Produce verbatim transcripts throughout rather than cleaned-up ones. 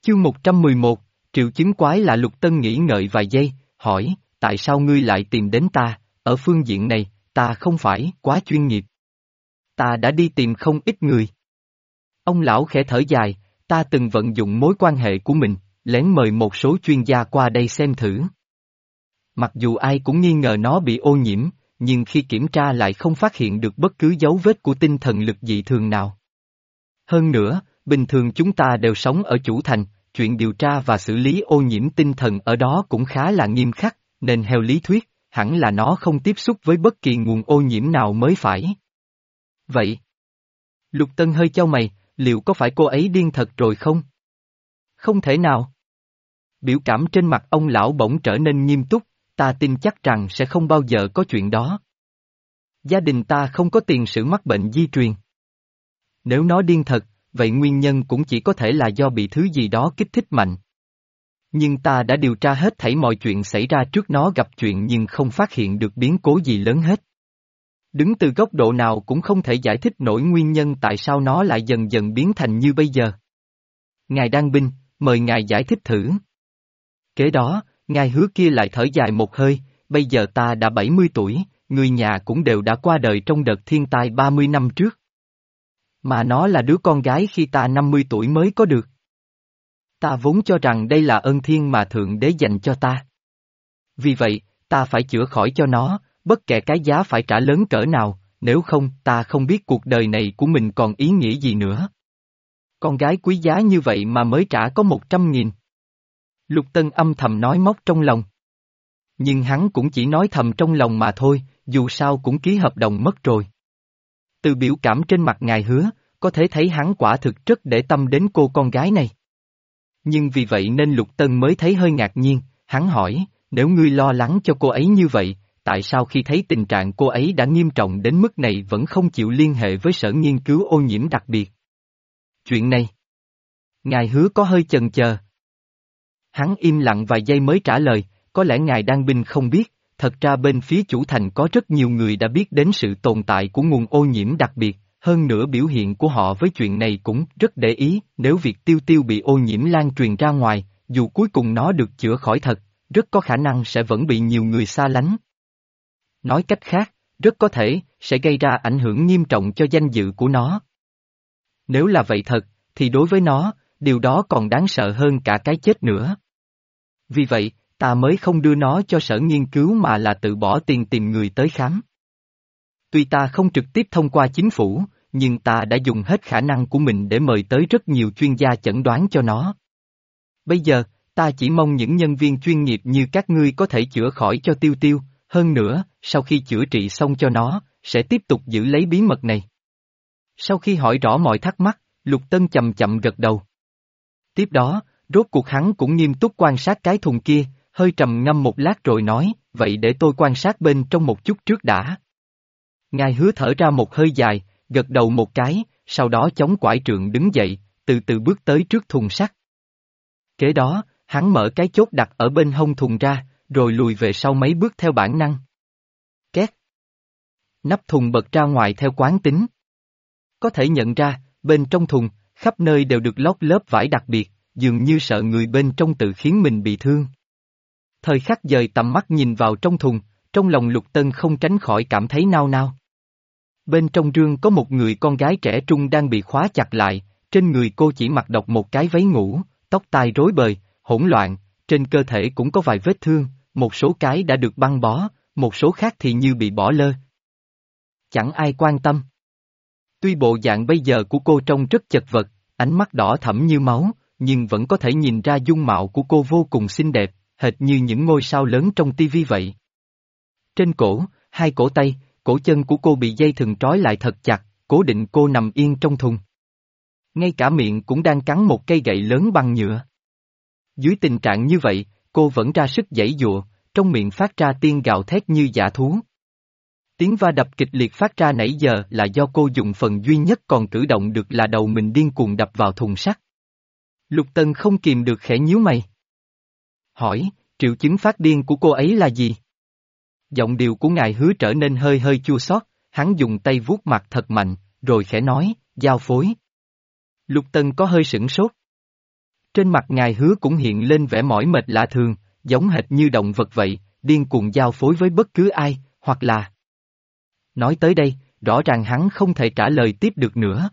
Chương một trăm mười một, triệu chứng quái lạ. Lục Tân nghĩ ngợi vài giây, hỏi, tại sao ngươi lại tìm đến ta, ở phương diện này, ta không phải quá chuyên nghiệp. Ta đã đi tìm không ít người. Ông lão khẽ thở dài, ta từng vận dụng mối quan hệ của mình, lén mời một số chuyên gia qua đây xem thử. Mặc dù ai cũng nghi ngờ nó bị ô nhiễm, nhưng khi kiểm tra lại không phát hiện được bất cứ dấu vết của tinh thần lực dị thường nào. Hơn nữa, bình thường chúng ta đều sống ở chủ thành, chuyện điều tra và xử lý ô nhiễm tinh thần ở đó cũng khá là nghiêm khắc, nên theo lý thuyết, hẳn là nó không tiếp xúc với bất kỳ nguồn ô nhiễm nào mới phải. Vậy, Lục Tân hơi chau mày, liệu có phải cô ấy điên thật rồi không? Không thể nào. Biểu cảm trên mặt ông lão bỗng trở nên nghiêm túc, ta tin chắc rằng sẽ không bao giờ có chuyện đó. Gia đình ta không có tiền sử mắc bệnh di truyền. Nếu nó điên thật, vậy nguyên nhân cũng chỉ có thể là do bị thứ gì đó kích thích mạnh. Nhưng ta đã điều tra hết thảy mọi chuyện xảy ra trước nó gặp chuyện nhưng không phát hiện được biến cố gì lớn hết. Đứng từ góc độ nào cũng không thể giải thích nổi nguyên nhân tại sao nó lại dần dần biến thành như bây giờ. Ngài Đan Binh, mời ngài giải thích thử. Kế đó, ngài Hứa kia lại thở dài một hơi, bây giờ ta đã bảy mươi tuổi, người nhà cũng đều đã qua đời trong đợt thiên tai ba mươi năm trước. Mà nó là đứa con gái khi ta năm mươi tuổi mới có được. Ta vốn cho rằng đây là ơn thiên mà Thượng Đế dành cho ta. Vì vậy, ta phải chữa khỏi cho nó, bất kể cái giá phải trả lớn cỡ nào, nếu không ta không biết cuộc đời này của mình còn ý nghĩa gì nữa. Con gái quý giá như vậy mà mới trả có một trăm nghìn. Lục Tân âm thầm nói móc trong lòng. Nhưng hắn cũng chỉ nói thầm trong lòng mà thôi, dù sao cũng ký hợp đồng mất rồi. Từ biểu cảm trên mặt ngài Hứa, có thể thấy hắn quả thực rất để tâm đến cô con gái này. Nhưng vì vậy nên Lục Tân mới thấy hơi ngạc nhiên, hắn hỏi, nếu ngươi lo lắng cho cô ấy như vậy, tại sao khi thấy tình trạng cô ấy đã nghiêm trọng đến mức này vẫn không chịu liên hệ với sở nghiên cứu ô nhiễm đặc biệt? Chuyện này, ngài Hứa có hơi chần chờ. Hắn im lặng vài giây mới trả lời, có lẽ ngài Đan Binh không biết, thật ra bên phía chủ thành có rất nhiều người đã biết đến sự tồn tại của nguồn ô nhiễm đặc biệt, hơn nữa biểu hiện của họ với chuyện này cũng rất để ý, nếu việc Tiêu Tiêu bị ô nhiễm lan truyền ra ngoài, dù cuối cùng nó được chữa khỏi thật, rất có khả năng sẽ vẫn bị nhiều người xa lánh. Nói cách khác, rất có thể, sẽ gây ra ảnh hưởng nghiêm trọng cho danh dự của nó. Nếu là vậy thật, thì đối với nó, điều đó còn đáng sợ hơn cả cái chết nữa. Vì vậy, ta mới không đưa nó cho sở nghiên cứu mà là tự bỏ tiền tìm người tới khám. Tuy ta không trực tiếp thông qua chính phủ, nhưng ta đã dùng hết khả năng của mình để mời tới rất nhiều chuyên gia chẩn đoán cho nó. Bây giờ, ta chỉ mong những nhân viên chuyên nghiệp như các ngươi có thể chữa khỏi cho Tiêu Tiêu, hơn nữa, sau khi chữa trị xong cho nó, sẽ tiếp tục giữ lấy bí mật này. Sau khi hỏi rõ mọi thắc mắc, Lục Tân chậm chậm gật đầu. Tiếp đó, rốt cuộc hắn cũng nghiêm túc quan sát cái thùng kia, hơi trầm ngâm một lát rồi nói, vậy để tôi quan sát bên trong một chút trước đã. Ngài Hứa thở ra một hơi dài, gật đầu một cái, sau đó chống quải trượng đứng dậy, từ từ bước tới trước thùng sắt. Kế đó, hắn mở cái chốt đặt ở bên hông thùng ra, rồi lùi về sau mấy bước theo bản năng. Két. Nắp thùng bật ra ngoài theo quán tính. Có thể nhận ra, bên trong thùng, khắp nơi đều được lót lớp vải đặc biệt, dường như sợ người bên trong tự khiến mình bị thương. Thời khắc dời tầm mắt nhìn vào trong thùng, trong lòng Lục Tân không tránh khỏi cảm thấy nao nao. Bên trong rương có một người con gái trẻ trung đang bị khóa chặt lại, trên người cô chỉ mặc độc một cái váy ngủ, tóc tai rối bời, hỗn loạn, trên cơ thể cũng có vài vết thương, một số cái đã được băng bó, một số khác thì như bị bỏ lơ. Chẳng ai quan tâm. Tuy bộ dạng bây giờ của cô trông rất chật vật, ánh mắt đỏ thẫm như máu, nhưng vẫn có thể nhìn ra dung mạo của cô vô cùng xinh đẹp, hệt như những ngôi sao lớn trong tivi vậy. Trên cổ, hai cổ tay, cổ chân của cô bị dây thừng trói lại thật chặt, cố định cô nằm yên trong thùng. Ngay cả miệng cũng đang cắn một cây gậy lớn bằng nhựa. Dưới tình trạng như vậy, cô vẫn ra sức giãy giụa, trong miệng phát ra tiếng gào thét như dã thú. Tiếng va đập kịch liệt phát ra nãy giờ là do cô dùng phần duy nhất còn cử động được là đầu mình điên cuồng đập vào thùng sắt. Lục Tân không kìm được khẽ nhíu mày. Hỏi, triệu chứng phát điên của cô ấy là gì? Giọng điệu của ngài Hứa trở nên hơi hơi chua xót, hắn dùng tay vuốt mặt thật mạnh, rồi khẽ nói, giao phối. Lục Tân có hơi sửng sốt. Trên mặt ngài Hứa cũng hiện lên vẻ mỏi mệt lạ thường, giống hệt như động vật vậy, điên cuồng giao phối với bất cứ ai, hoặc là... Nói tới đây, rõ ràng hắn không thể trả lời tiếp được nữa.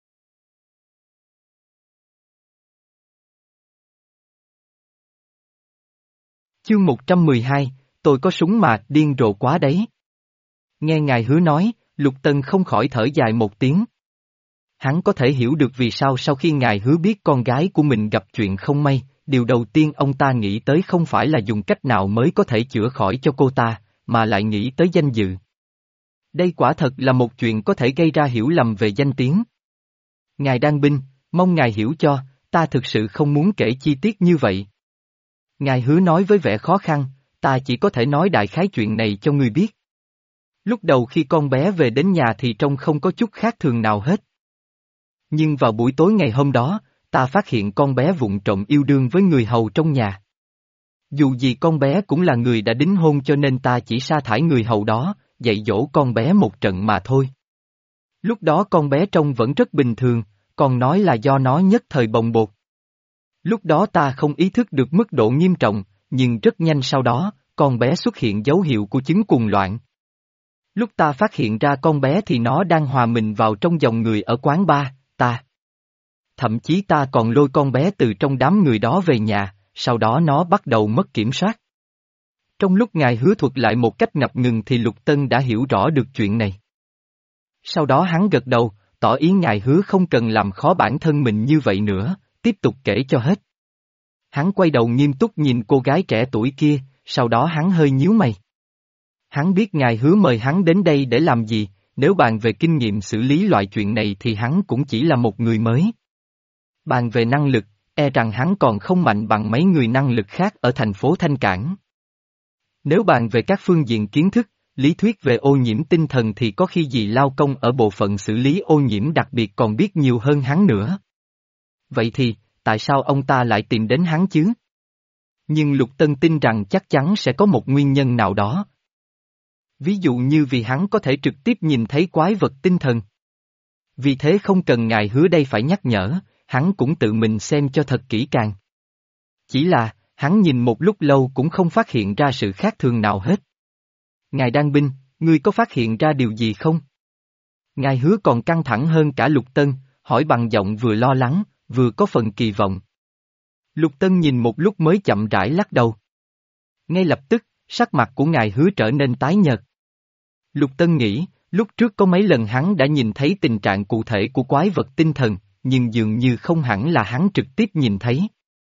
Chương một trăm mười hai, tôi có súng mà, điên rồ quá đấy. Nghe ngài Hứa nói, Lục Tân không khỏi thở dài một tiếng. Hắn có thể hiểu được vì sao sau khi ngài Hứa biết con gái của mình gặp chuyện không may, điều đầu tiên ông ta nghĩ tới không phải là dùng cách nào mới có thể chữa khỏi cho cô ta, mà lại nghĩ tới danh dự. Đây quả thật là một chuyện có thể gây ra hiểu lầm về danh tiếng. Ngài Đan Binh, mong ngài hiểu cho, ta thực sự không muốn kể chi tiết như vậy. Ngài Hứa nói với vẻ khó khăn, ta chỉ có thể nói đại khái chuyện này cho ngươi biết. Lúc đầu khi con bé về đến nhà thì trông không có chút khác thường nào hết. Nhưng vào buổi tối ngày hôm đó, ta phát hiện con bé vụng trộm yêu đương với người hầu trong nhà. Dù gì con bé cũng là người đã đính hôn cho nên ta chỉ sa thải người hầu đó, dạy dỗ con bé một trận mà thôi. Lúc đó con bé trông vẫn rất bình thường, còn nói là do nó nhất thời bồng bột. Lúc đó ta không ý thức được mức độ nghiêm trọng, nhưng rất nhanh sau đó, con bé xuất hiện dấu hiệu của chứng cuồng loạn. Lúc ta phát hiện ra con bé thì nó đang hòa mình vào trong dòng người ở quán bar, ta. Thậm chí ta còn lôi con bé từ trong đám người đó về nhà, sau đó nó bắt đầu mất kiểm soát. Trong lúc ngài Hứa thuật lại một cách ngập ngừng thì Lục Tân đã hiểu rõ được chuyện này. Sau đó hắn gật đầu, tỏ ý ngài Hứa không cần làm khó bản thân mình như vậy nữa, tiếp tục kể cho hết. Hắn quay đầu nghiêm túc nhìn cô gái trẻ tuổi kia, sau đó hắn hơi nhíu mày. Hắn biết ngài Hứa mời hắn đến đây để làm gì, nếu bàn về kinh nghiệm xử lý loại chuyện này thì hắn cũng chỉ là một người mới. Bàn về năng lực, e rằng hắn còn không mạnh bằng mấy người năng lực khác ở thành phố Thanh Cảng. Nếu bàn về các phương diện kiến thức, lý thuyết về ô nhiễm tinh thần thì có khi gì lao công ở bộ phận xử lý ô nhiễm đặc biệt còn biết nhiều hơn hắn nữa. Vậy thì, tại sao ông ta lại tìm đến hắn chứ? Nhưng Lục Tân tin rằng chắc chắn sẽ có một nguyên nhân nào đó. Ví dụ như vì hắn có thể trực tiếp nhìn thấy quái vật tinh thần. Vì thế không cần ngài Hứa đây phải nhắc nhở, hắn cũng tự mình xem cho thật kỹ càng. Chỉ là, hắn nhìn một lúc lâu cũng không phát hiện ra sự khác thường nào hết. Ngài Đan Binh, ngươi có phát hiện ra điều gì không? Ngài Hứa còn căng thẳng hơn cả Lục Tân, hỏi bằng giọng vừa lo lắng, vừa có phần kỳ vọng. Lục Tân nhìn một lúc mới chậm rãi lắc đầu. Ngay lập tức, sắc mặt của ngài Hứa trở nên tái nhợt. Lục Tân nghĩ, lúc trước có mấy lần hắn đã nhìn thấy tình trạng cụ thể của quái vật tinh thần, nhưng dường như không hẳn là hắn trực tiếp nhìn thấy.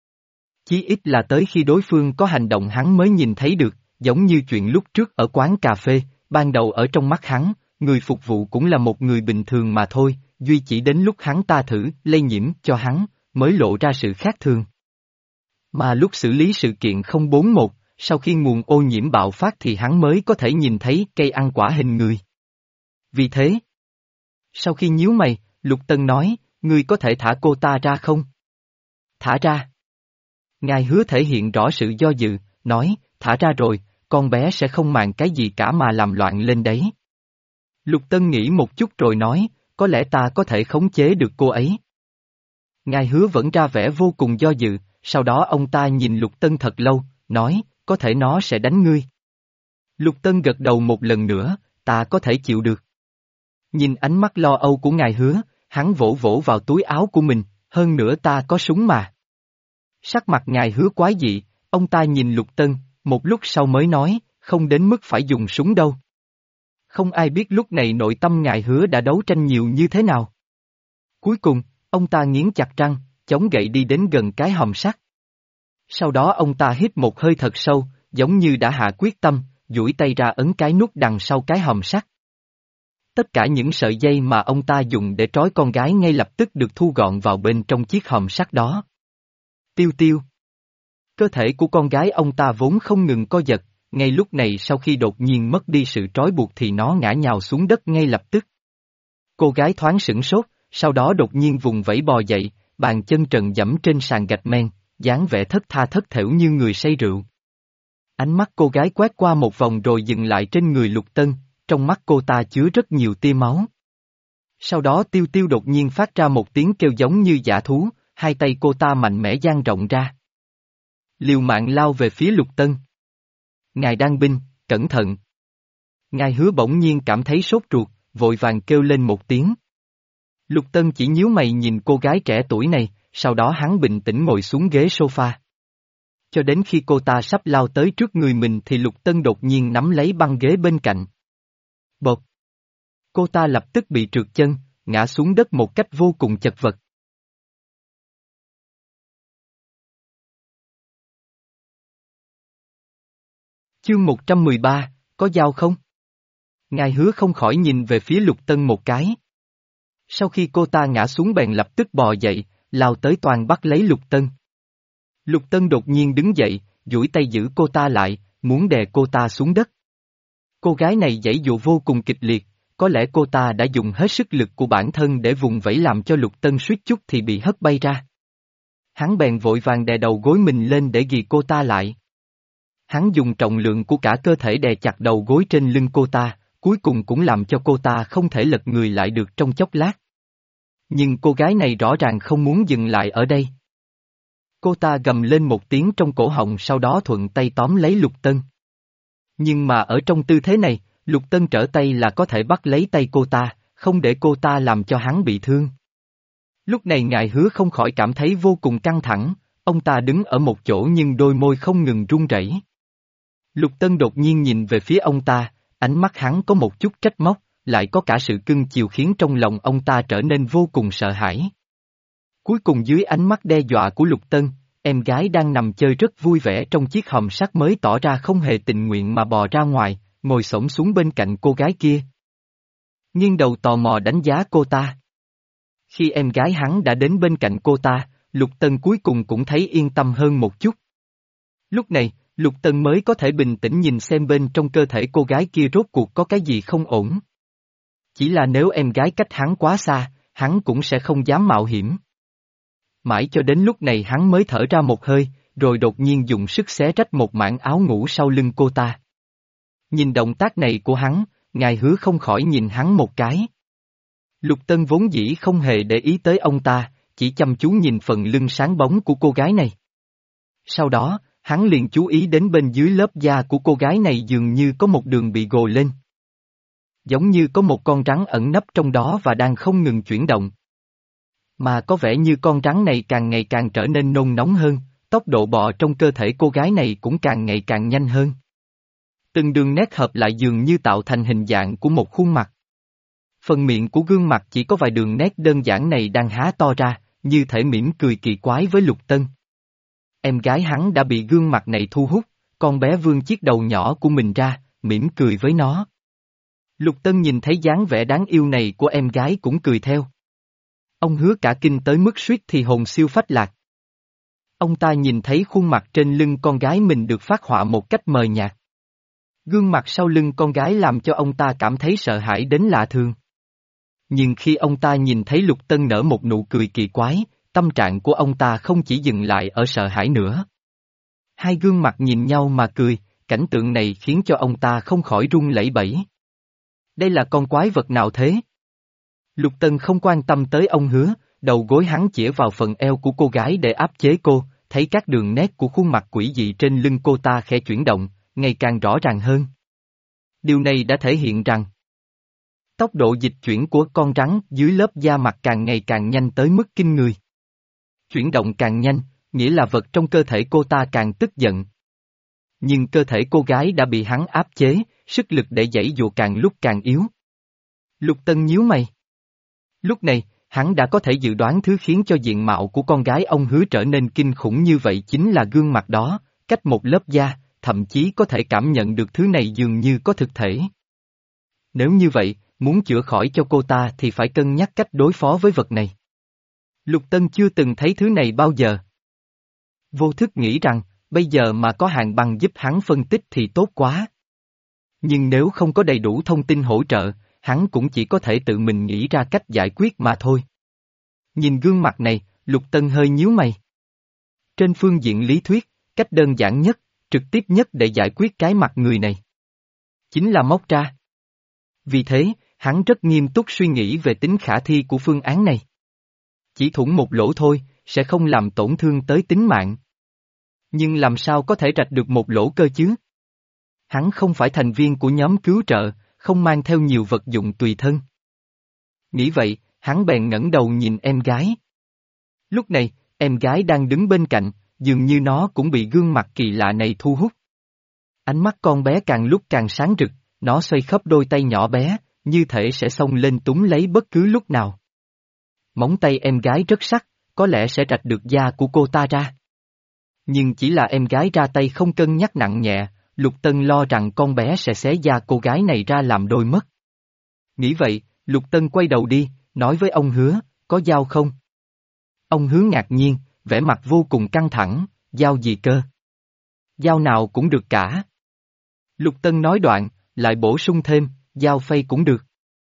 Chí ít là tới khi đối phương có hành động hắn mới nhìn thấy được, giống như chuyện lúc trước ở quán cà phê, ban đầu ở trong mắt hắn, người phục vụ cũng là một người bình thường mà thôi, duy chỉ đến lúc hắn ta thử lây nhiễm cho hắn, mới lộ ra sự khác thường. Mà lúc xử lý sự kiện không bốn một, sau khi nguồn ô nhiễm bạo phát thì hắn mới có thể nhìn thấy cây ăn quả hình người. Vì thế, sau khi nhíu mày, Lục Tân nói, ngươi có thể thả cô ta ra không? Thả ra. Ngài Hứa thể hiện rõ sự do dự, nói, thả ra rồi, con bé sẽ không màng cái gì cả mà làm loạn lên đấy. Lục Tân nghĩ một chút rồi nói, có lẽ ta có thể khống chế được cô ấy. Ngài Hứa vẫn ra vẻ vô cùng do dự, sau đó ông ta nhìn Lục Tân thật lâu, nói, có thể nó sẽ đánh ngươi. Lục Tân gật đầu một lần nữa, ta có thể chịu được. Nhìn ánh mắt lo âu của ngài Hứa, hắn vỗ vỗ vào túi áo của mình, hơn nữa ta có súng mà. Sắc mặt ngài Hứa quái dị, ông ta nhìn Lục Tân, một lúc sau mới nói, không đến mức phải dùng súng đâu. Không ai biết lúc này nội tâm ngài Hứa đã đấu tranh nhiều như thế nào. Cuối cùng, ông ta nghiến chặt răng, chống gậy đi đến gần cái hòm sắt. Sau đó ông ta hít một hơi thật sâu, giống như đã hạ quyết tâm, duỗi tay ra ấn cái nút đằng sau cái hòm sắt. Tất cả những sợi dây mà ông ta dùng để trói con gái ngay lập tức được thu gọn vào bên trong chiếc hòm sắt đó. Tiêu tiêu. Cơ thể của con gái ông ta vốn không ngừng co giật, ngay lúc này sau khi đột nhiên mất đi sự trói buộc thì nó ngã nhào xuống đất ngay lập tức. Cô gái thoáng sửng sốt, sau đó đột nhiên vùng vẫy bò dậy, bàn chân trần giẫm trên sàn gạch men, dáng vẻ thất tha thất thểu như người say rượu. Ánh mắt cô gái quét qua một vòng rồi dừng lại trên người Lục Tân, trong mắt cô ta chứa rất nhiều tia máu. Sau đó Tiêu Tiêu đột nhiên phát ra một tiếng kêu giống như dã thú, hai tay cô ta mạnh mẽ dang rộng ra. Liều mạng lao về phía Lục Tân. Ngài đang binh, cẩn thận. Ngài Hứa bỗng nhiên cảm thấy sốt ruột, vội vàng kêu lên một tiếng. Lục Tân chỉ nhíu mày nhìn cô gái trẻ tuổi này, sau đó hắn bình tĩnh ngồi xuống ghế sofa. Cho đến khi cô ta sắp lao tới trước người mình thì Lục Tân đột nhiên nắm lấy băng ghế bên cạnh. Bột! Cô ta lập tức bị trượt chân, ngã xuống đất một cách vô cùng chật vật. Chương một trăm mười ba, có dao không? Ngài Hứa không khỏi nhìn về phía Lục Tân một cái. Sau khi cô ta ngã xuống bèn lập tức bò dậy, lao tới toàn bắt lấy Lục Tân. Lục Tân đột nhiên đứng dậy, duỗi tay giữ cô ta lại, muốn đè cô ta xuống đất. Cô gái này giãy dụa vô cùng kịch liệt, có lẽ cô ta đã dùng hết sức lực của bản thân để vùng vẫy làm cho Lục Tân suýt chút thì bị hất bay ra. Hắn bèn vội vàng đè đầu gối mình lên để ghì cô ta lại. Hắn dùng trọng lượng của cả cơ thể đè chặt đầu gối trên lưng cô ta, cuối cùng cũng làm cho cô ta không thể lật người lại được trong chốc lát. Nhưng cô gái này rõ ràng không muốn dừng lại ở đây. Cô ta gầm lên một tiếng trong cổ họng, sau đó thuận tay tóm lấy Lục Tân. Nhưng mà ở trong tư thế này, Lục Tân trở tay là có thể bắt lấy tay cô ta, không để cô ta làm cho hắn bị thương. Lúc này Ngài Hứa không khỏi cảm thấy vô cùng căng thẳng, ông ta đứng ở một chỗ nhưng đôi môi không ngừng run rẩy. Lục Tân đột nhiên nhìn về phía ông ta, ánh mắt hắn có một chút trách móc, lại có cả sự cưng chiều khiến trong lòng ông ta trở nên vô cùng sợ hãi. Cuối cùng dưới ánh mắt đe dọa của Lục Tân, em gái đang nằm chơi rất vui vẻ trong chiếc hòm sắt mới tỏ ra không hề tình nguyện mà bò ra ngoài, ngồi xổm xuống bên cạnh cô gái kia. Nghiêng đầu tò mò đánh giá cô ta. Khi em gái hắn đã đến bên cạnh cô ta, Lục Tân cuối cùng cũng thấy yên tâm hơn một chút. Lúc này, Lục Tân mới có thể bình tĩnh nhìn xem bên trong cơ thể cô gái kia rốt cuộc có cái gì không ổn. Chỉ là nếu em gái cách hắn quá xa, hắn cũng sẽ không dám mạo hiểm. Mãi cho đến lúc này hắn mới thở ra một hơi, rồi đột nhiên dùng sức xé rách một mảng áo ngủ sau lưng cô ta. Nhìn động tác này của hắn, Ngài Hứa không khỏi nhìn hắn một cái. Lục Tân vốn dĩ không hề để ý tới ông ta, chỉ chăm chú nhìn phần lưng sáng bóng của cô gái này. Sau đó, hắn liền chú ý đến bên dưới lớp da của cô gái này dường như có một đường bị gồ lên. Giống như có một con rắn ẩn nấp trong đó và đang không ngừng chuyển động. Mà có vẻ như con rắn này càng ngày càng trở nên nôn nóng hơn, tốc độ bò trong cơ thể cô gái này cũng càng ngày càng nhanh hơn. Từng đường nét hợp lại dường như tạo thành hình dạng của một khuôn mặt. Phần miệng của gương mặt chỉ có vài đường nét đơn giản này đang há to ra, như thể mỉm cười kỳ quái với Lục Tân. Em gái hắn đã bị gương mặt này thu hút, con bé vươn chiếc đầu nhỏ của mình ra, mỉm cười với nó. Lục Tân nhìn thấy dáng vẻ đáng yêu này của em gái cũng cười theo. Ông Hứa cả kinh tới mức suýt thì hồn siêu phách lạc. Ông ta nhìn thấy khuôn mặt trên lưng con gái mình được phác họa một cách mờ nhạt. Gương mặt sau lưng con gái làm cho ông ta cảm thấy sợ hãi đến lạ thường. Nhưng khi ông ta nhìn thấy Lục Tân nở một nụ cười kỳ quái, tâm trạng của ông ta không chỉ dừng lại ở sợ hãi nữa. Hai gương mặt nhìn nhau mà cười, cảnh tượng này khiến cho ông ta không khỏi run lẩy bẩy. Đây là con quái vật nào thế? Lục Tân không quan tâm tới ông Hứa, đầu gối hắn chĩa vào phần eo của cô gái để áp chế cô, thấy các đường nét của khuôn mặt quỷ dị trên lưng cô ta khẽ chuyển động, ngày càng rõ ràng hơn. Điều này đã thể hiện rằng tốc độ dịch chuyển của con rắn dưới lớp da mặt càng ngày càng nhanh tới mức kinh người. Chuyển động càng nhanh, nghĩa là vật trong cơ thể cô ta càng tức giận. Nhưng cơ thể cô gái đã bị hắn áp chế, sức lực để giãy dụa càng lúc càng yếu. Lục Tân nhíu mày. Lúc này, hắn đã có thể dự đoán thứ khiến cho diện mạo của con gái ông Hứa trở nên kinh khủng như vậy chính là gương mặt đó, cách một lớp da, thậm chí có thể cảm nhận được thứ này dường như có thực thể. Nếu như vậy, muốn chữa khỏi cho cô ta thì phải cân nhắc cách đối phó với vật này. Lục Tân chưa từng thấy thứ này bao giờ. Vô thức nghĩ rằng, bây giờ mà có Hàn Băng giúp hắn phân tích thì tốt quá. Nhưng nếu không có đầy đủ thông tin hỗ trợ, hắn cũng chỉ có thể tự mình nghĩ ra cách giải quyết mà thôi. Nhìn gương mặt này, Lục Tân hơi nhíu mày. Trên phương diện lý thuyết, cách đơn giản nhất, trực tiếp nhất để giải quyết cái mặt người này chính là móc ra. Vì thế, hắn rất nghiêm túc suy nghĩ về tính khả thi của phương án này. Chỉ thủng một lỗ thôi, sẽ không làm tổn thương tới tính mạng. Nhưng làm sao có thể rạch được một lỗ cơ chứ? Hắn không phải thành viên của nhóm cứu trợ, không mang theo nhiều vật dụng tùy thân. Nghĩ vậy, hắn bèn ngẩng đầu nhìn em gái. Lúc này, em gái đang đứng bên cạnh, dường như nó cũng bị gương mặt kỳ lạ này thu hút. Ánh mắt con bé càng lúc càng sáng rực, nó xoay khắp đôi tay nhỏ bé, như thể sẽ xông lên túm lấy bất cứ lúc nào. Móng tay em gái rất sắc, có lẽ sẽ rạch được da của cô ta ra. Nhưng chỉ là em gái ra tay không cân nhắc nặng nhẹ, Lục Tân lo rằng con bé sẽ xé da cô gái này ra làm đôi mất. Nghĩ vậy, Lục Tân quay đầu đi, nói với ông Hứa, có dao không? Ông Hứa ngạc nhiên, vẻ mặt vô cùng căng thẳng, dao gì cơ? Dao nào cũng được cả. Lục Tân nói đoạn, lại bổ sung thêm, dao phay cũng được.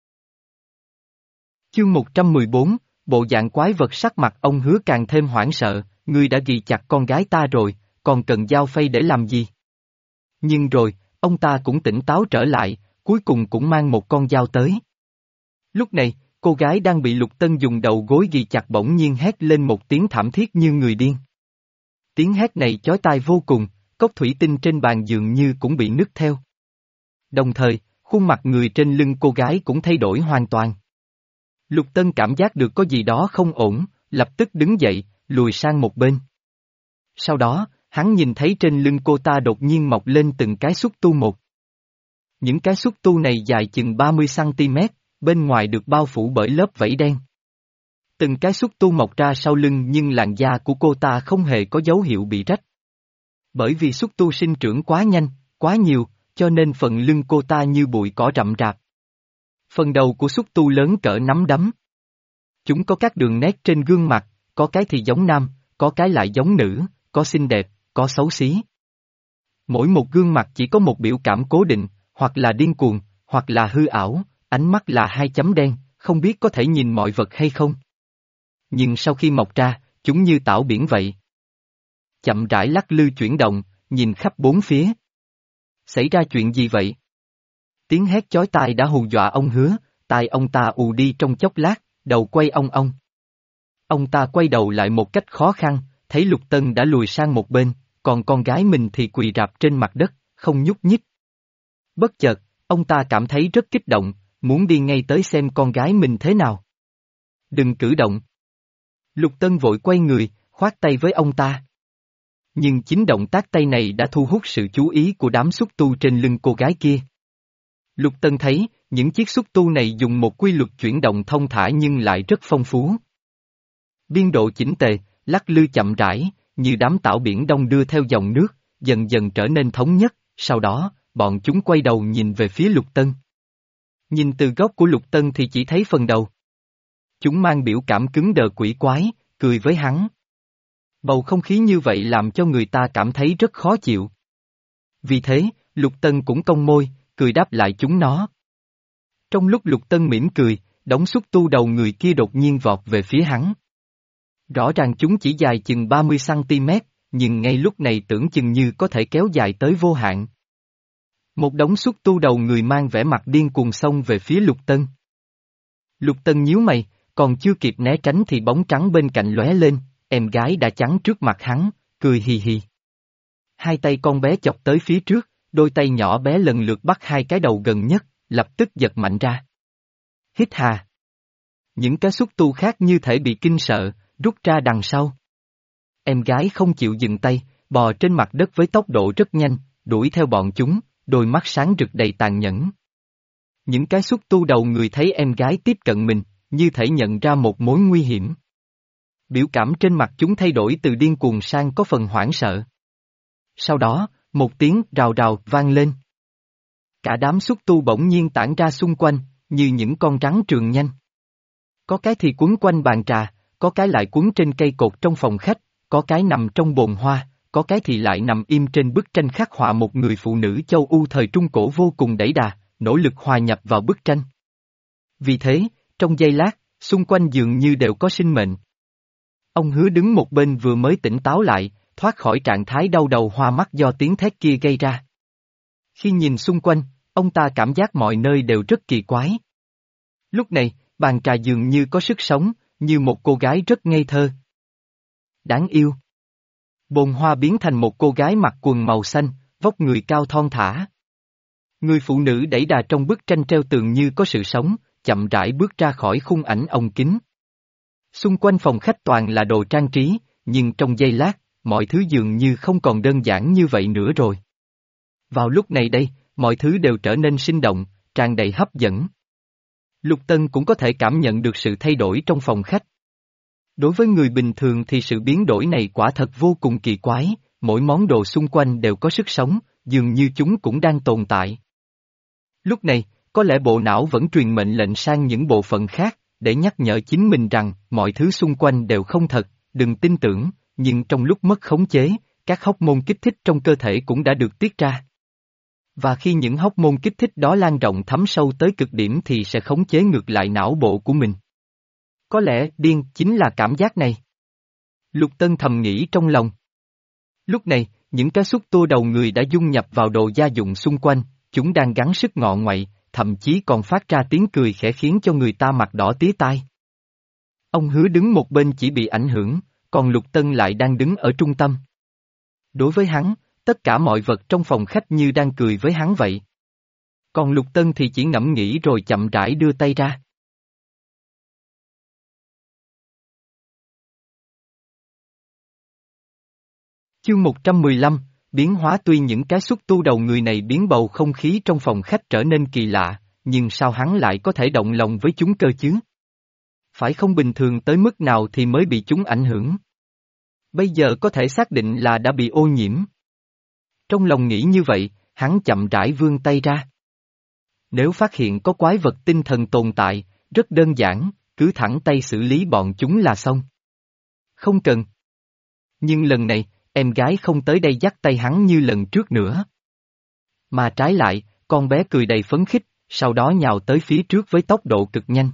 Chương một trăm mười bốn, bộ dạng quái vật sắc mặt ông Hứa càng thêm hoảng sợ, ngươi đã ghi chặt con gái ta rồi, còn cần dao phay để làm gì? Nhưng rồi, ông ta cũng tỉnh táo trở lại, cuối cùng cũng mang một con dao tới. Lúc này, cô gái đang bị Lục Tân dùng đầu gối ghi chặt bỗng nhiên hét lên một tiếng thảm thiết như người điên. Tiếng hét này chói tai vô cùng, cốc thủy tinh trên bàn dường như cũng bị nứt theo. Đồng thời, khuôn mặt người trên lưng cô gái cũng thay đổi hoàn toàn. Lục Tân cảm giác được có gì đó không ổn, lập tức đứng dậy, lùi sang một bên. Sau đó, hắn nhìn thấy trên lưng cô ta đột nhiên mọc lên từng cái xúc tu một. Những cái xúc tu này dài chừng ba mươi xăng-ti-mét, bên ngoài được bao phủ bởi lớp vảy đen. Từng cái xúc tu mọc ra sau lưng nhưng làn da của cô ta không hề có dấu hiệu bị rách. Bởi vì xúc tu sinh trưởng quá nhanh, quá nhiều, cho nên phần lưng cô ta như bụi cỏ rậm rạp. Phần đầu của xúc tu lớn cỡ nắm đấm. Chúng có các đường nét trên gương mặt, có cái thì giống nam, có cái lại giống nữ, có xinh đẹp, có xấu xí. Mỗi một gương mặt chỉ có một biểu cảm cố định, hoặc là điên cuồng, hoặc là hư ảo, ánh mắt là hai chấm đen, không biết có thể nhìn mọi vật hay không. Nhưng sau khi mọc ra, chúng như tảo biển vậy. Chậm rãi lắc lư chuyển động, nhìn khắp bốn phía. Xảy ra chuyện gì vậy? Tiếng hét chói tai đã hù dọa ông Hứa, tai ông ta ù đi trong chốc lát, đầu quay ong ong. Ông ta quay đầu lại một cách khó khăn, thấy Lục Tân đã lùi sang một bên, còn con gái mình thì quỳ rạp trên mặt đất, không nhúc nhích. Bất chợt, ông ta cảm thấy rất kích động, muốn đi ngay tới xem con gái mình thế nào. Đừng cử động. Lục Tân vội quay người, khoát tay với ông ta. Nhưng chính động tác tay này đã thu hút sự chú ý của đám xúc tu trên lưng cô gái kia. Lục Tân thấy, những chiếc xúc tu này dùng một quy luật chuyển động thông thả nhưng lại rất phong phú. Biên độ chỉnh tề, lắc lư chậm rãi, như đám tảo biển đông đưa theo dòng nước, dần dần trở nên thống nhất, sau đó, bọn chúng quay đầu nhìn về phía Lục Tân. Nhìn từ góc của Lục Tân thì chỉ thấy phần đầu. Chúng mang biểu cảm cứng đờ quỷ quái, cười với hắn. Bầu không khí như vậy làm cho người ta cảm thấy rất khó chịu. Vì thế, Lục Tân cũng cong môi, cười đáp lại chúng nó. Trong lúc Lục Tân mỉm cười, đống xúc tu đầu người kia đột nhiên vọt về phía hắn. Rõ ràng chúng chỉ dài chừng ba mươi xăng-ti-mét, nhưng ngay lúc này tưởng chừng như có thể kéo dài tới vô hạn. Một đống xúc tu đầu người mang vẻ mặt điên cuồng xông về phía Lục Tân. Lục Tân nhíu mày, còn chưa kịp né tránh thì bóng trắng bên cạnh lóe lên, em gái đã chắn trước mặt hắn, cười hì hì. Hai tay con bé chọc tới phía trước, đôi tay nhỏ bé lần lượt bắt hai cái đầu gần nhất, lập tức giật mạnh ra. Hít hà. Những cái xúc tu khác như thể bị kinh sợ, rút ra đằng sau. Em gái không chịu dừng tay, bò trên mặt đất với tốc độ rất nhanh, đuổi theo bọn chúng, đôi mắt sáng rực đầy tàn nhẫn. Những cái xúc tu đầu người thấy em gái tiếp cận mình, như thể nhận ra một mối nguy hiểm. Biểu cảm trên mặt chúng thay đổi từ điên cuồng sang có phần hoảng sợ. Sau đó, một tiếng rào rào vang lên. Cả đám xúc tu bỗng nhiên tản ra xung quanh, như những con rắn trường nhanh. Có cái thì quấn quanh bàn trà, có cái lại quấn trên cây cột trong phòng khách, có cái nằm trong bồn hoa, có cái thì lại nằm im trên bức tranh khắc họa một người phụ nữ châu Âu thời Trung Cổ vô cùng đẩy đà, nỗ lực hòa nhập vào bức tranh. Vì thế, trong giây lát, xung quanh dường như đều có sinh mệnh. Ông Hứa đứng một bên vừa mới tỉnh táo lại, thoát khỏi trạng thái đau đầu hoa mắt do tiếng thét kia gây ra. Khi nhìn xung quanh, ông ta cảm giác mọi nơi đều rất kỳ quái. Lúc này, bàn trà dường như có sức sống, như một cô gái rất ngây thơ. đáng yêu. Bồn hoa biến thành một cô gái mặc quần màu xanh, vóc người cao thon thả. Người phụ nữ đẩy đà trong bức tranh treo tường như có sự sống, chậm rãi bước ra khỏi khung ảnh ống kính. Xung quanh phòng khách toàn là đồ trang trí, nhưng trong giây lát, mọi thứ dường như không còn đơn giản như vậy nữa rồi. Vào lúc này đây, mọi thứ đều trở nên sinh động, tràn đầy hấp dẫn. Lục Tân cũng có thể cảm nhận được sự thay đổi trong phòng khách. Đối với người bình thường thì sự biến đổi này quả thật vô cùng kỳ quái, mỗi món đồ xung quanh đều có sức sống, dường như chúng cũng đang tồn tại. Lúc này, có lẽ bộ não vẫn truyền mệnh lệnh sang những bộ phận khác, để nhắc nhở chính mình rằng mọi thứ xung quanh đều không thật, đừng tin tưởng, nhưng trong lúc mất khống chế, các hóc môn kích thích trong cơ thể cũng đã được tiết ra. Và khi những hóc môn kích thích đó lan rộng thấm sâu tới cực điểm thì sẽ khống chế ngược lại não bộ của mình. Có lẽ điên chính là cảm giác này. Lục Tân thầm nghĩ trong lòng. Lúc này, những cái xúc tua đầu người đã dung nhập vào đồ gia dụng xung quanh, chúng đang gắng sức ngọ ngoậy, thậm chí còn phát ra tiếng cười khẽ khiến cho người ta mặt đỏ tía tai. Ông Hứa đứng một bên chỉ bị ảnh hưởng, còn Lục Tân lại đang đứng ở trung tâm. Đối với hắn, tất cả mọi vật trong phòng khách như đang cười với hắn vậy. Còn Lục Tân thì chỉ ngẫm nghĩ rồi chậm rãi đưa tay ra. Chương một trăm mười lăm, biến hóa. Tuy những cái xúc tu đầu người này biến bầu không khí trong phòng khách trở nên kỳ lạ, nhưng sao hắn lại có thể động lòng với chúng cơ chứ? Phải không bình thường tới mức nào thì mới bị chúng ảnh hưởng? Bây giờ có thể xác định là đã bị ô nhiễm. Trong lòng nghĩ như vậy, hắn chậm rãi vươn tay ra. Nếu phát hiện có quái vật tinh thần tồn tại, rất đơn giản, cứ thẳng tay xử lý bọn chúng là xong. Không cần. Nhưng lần này, em gái không tới đây dắt tay hắn như lần trước nữa. Mà trái lại, con bé cười đầy phấn khích, sau đó nhào tới phía trước với tốc độ cực nhanh.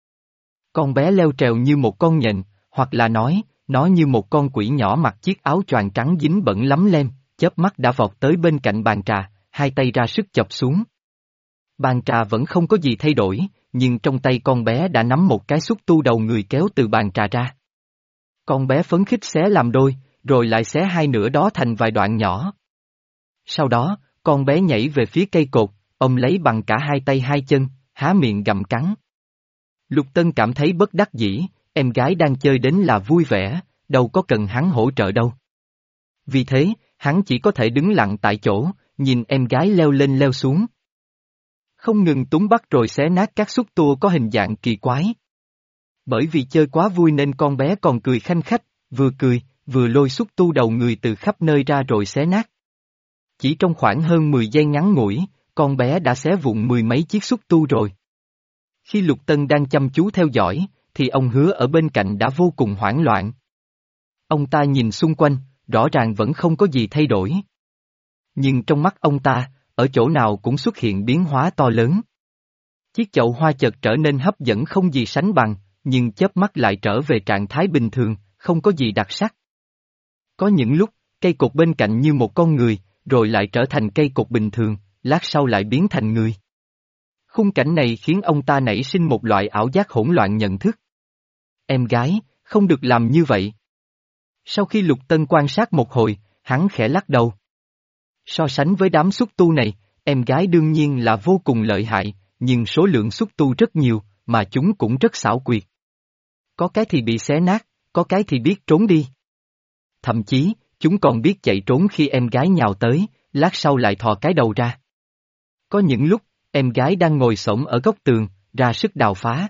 Con bé leo trèo như một con nhện, hoặc là nói, nó như một con quỷ nhỏ mặc chiếc áo choàng trắng dính bẩn lấm lem, chớp mắt đã vọt tới bên cạnh bàn trà, hai tay ra sức chọc xuống. Bàn trà vẫn không có gì thay đổi, nhưng trong tay con bé đã nắm một cái xúc tu đầu người kéo từ bàn trà ra. Con bé phấn khích xé làm đôi, rồi lại xé hai nửa đó thành vài đoạn nhỏ. Sau đó, con bé nhảy về phía cây cột, ôm lấy bằng cả hai tay hai chân, há miệng gặm cắn. Lục Tân cảm thấy bất đắc dĩ, em gái đang chơi đến là vui vẻ, đâu có cần hắn hỗ trợ đâu. Vì thế, hắn chỉ có thể đứng lặng tại chỗ, nhìn em gái leo lên leo xuống. Không ngừng túm bắt rồi xé nát các xúc tua có hình dạng kỳ quái. Bởi vì chơi quá vui nên con bé còn cười khanh khách, vừa cười, vừa lôi xúc tu đầu người từ khắp nơi ra rồi xé nát. Chỉ trong khoảng hơn mười giây ngắn ngủi, con bé đã xé vụn mười mấy chiếc xúc tu rồi. Khi Lục Tân đang chăm chú theo dõi, thì ông Hứa ở bên cạnh đã vô cùng hoảng loạn. Ông ta nhìn xung quanh, rõ ràng vẫn không có gì thay đổi. Nhưng trong mắt ông ta, ở chỗ nào cũng xuất hiện biến hóa to lớn. Chiếc chậu hoa chợt trở nên hấp dẫn không gì sánh bằng, nhưng chớp mắt lại trở về trạng thái bình thường, không có gì đặc sắc. Có những lúc, cây cột bên cạnh như một con người, rồi lại trở thành cây cột bình thường, lát sau lại biến thành người. Khung cảnh này khiến ông ta nảy sinh một loại ảo giác hỗn loạn nhận thức. Em gái, không được làm như vậy. Sau khi Lục Tân quan sát một hồi, hắn khẽ lắc đầu. So sánh với đám xúc tu này, em gái đương nhiên là vô cùng lợi hại, nhưng số lượng xúc tu rất nhiều, mà chúng cũng rất xảo quyệt. Có cái thì bị xé nát, có cái thì biết trốn đi. Thậm chí, chúng còn biết chạy trốn khi em gái nhào tới, lát sau lại thò cái đầu ra. Có những lúc, em gái đang ngồi xổm ở góc tường, ra sức đào phá.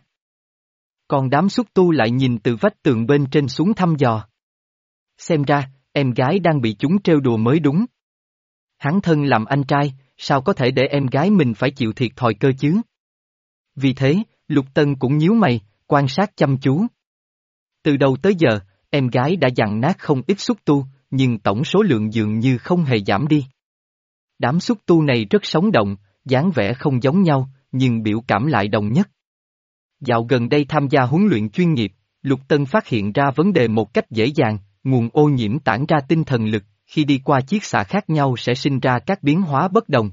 Còn đám xúc tu lại nhìn từ vách tường bên trên xuống thăm dò. Xem ra, em gái đang bị chúng trêu đùa mới đúng. Hắn thân làm anh trai, sao có thể để em gái mình phải chịu thiệt thòi cơ chứ? Vì thế, Lục Tân cũng nhíu mày, quan sát chăm chú. Từ đầu tới giờ, em gái đã dằn nát không ít xúc tu, nhưng tổng số lượng dường như không hề giảm đi. Đám xúc tu này rất sống động, dáng vẻ không giống nhau, nhưng biểu cảm lại đồng nhất. Dạo gần đây tham gia huấn luyện chuyên nghiệp, Lục Tân phát hiện ra vấn đề một cách dễ dàng, nguồn ô nhiễm tản ra tinh thần lực, khi đi qua chiết xạ khác nhau sẽ sinh ra các biến hóa bất đồng.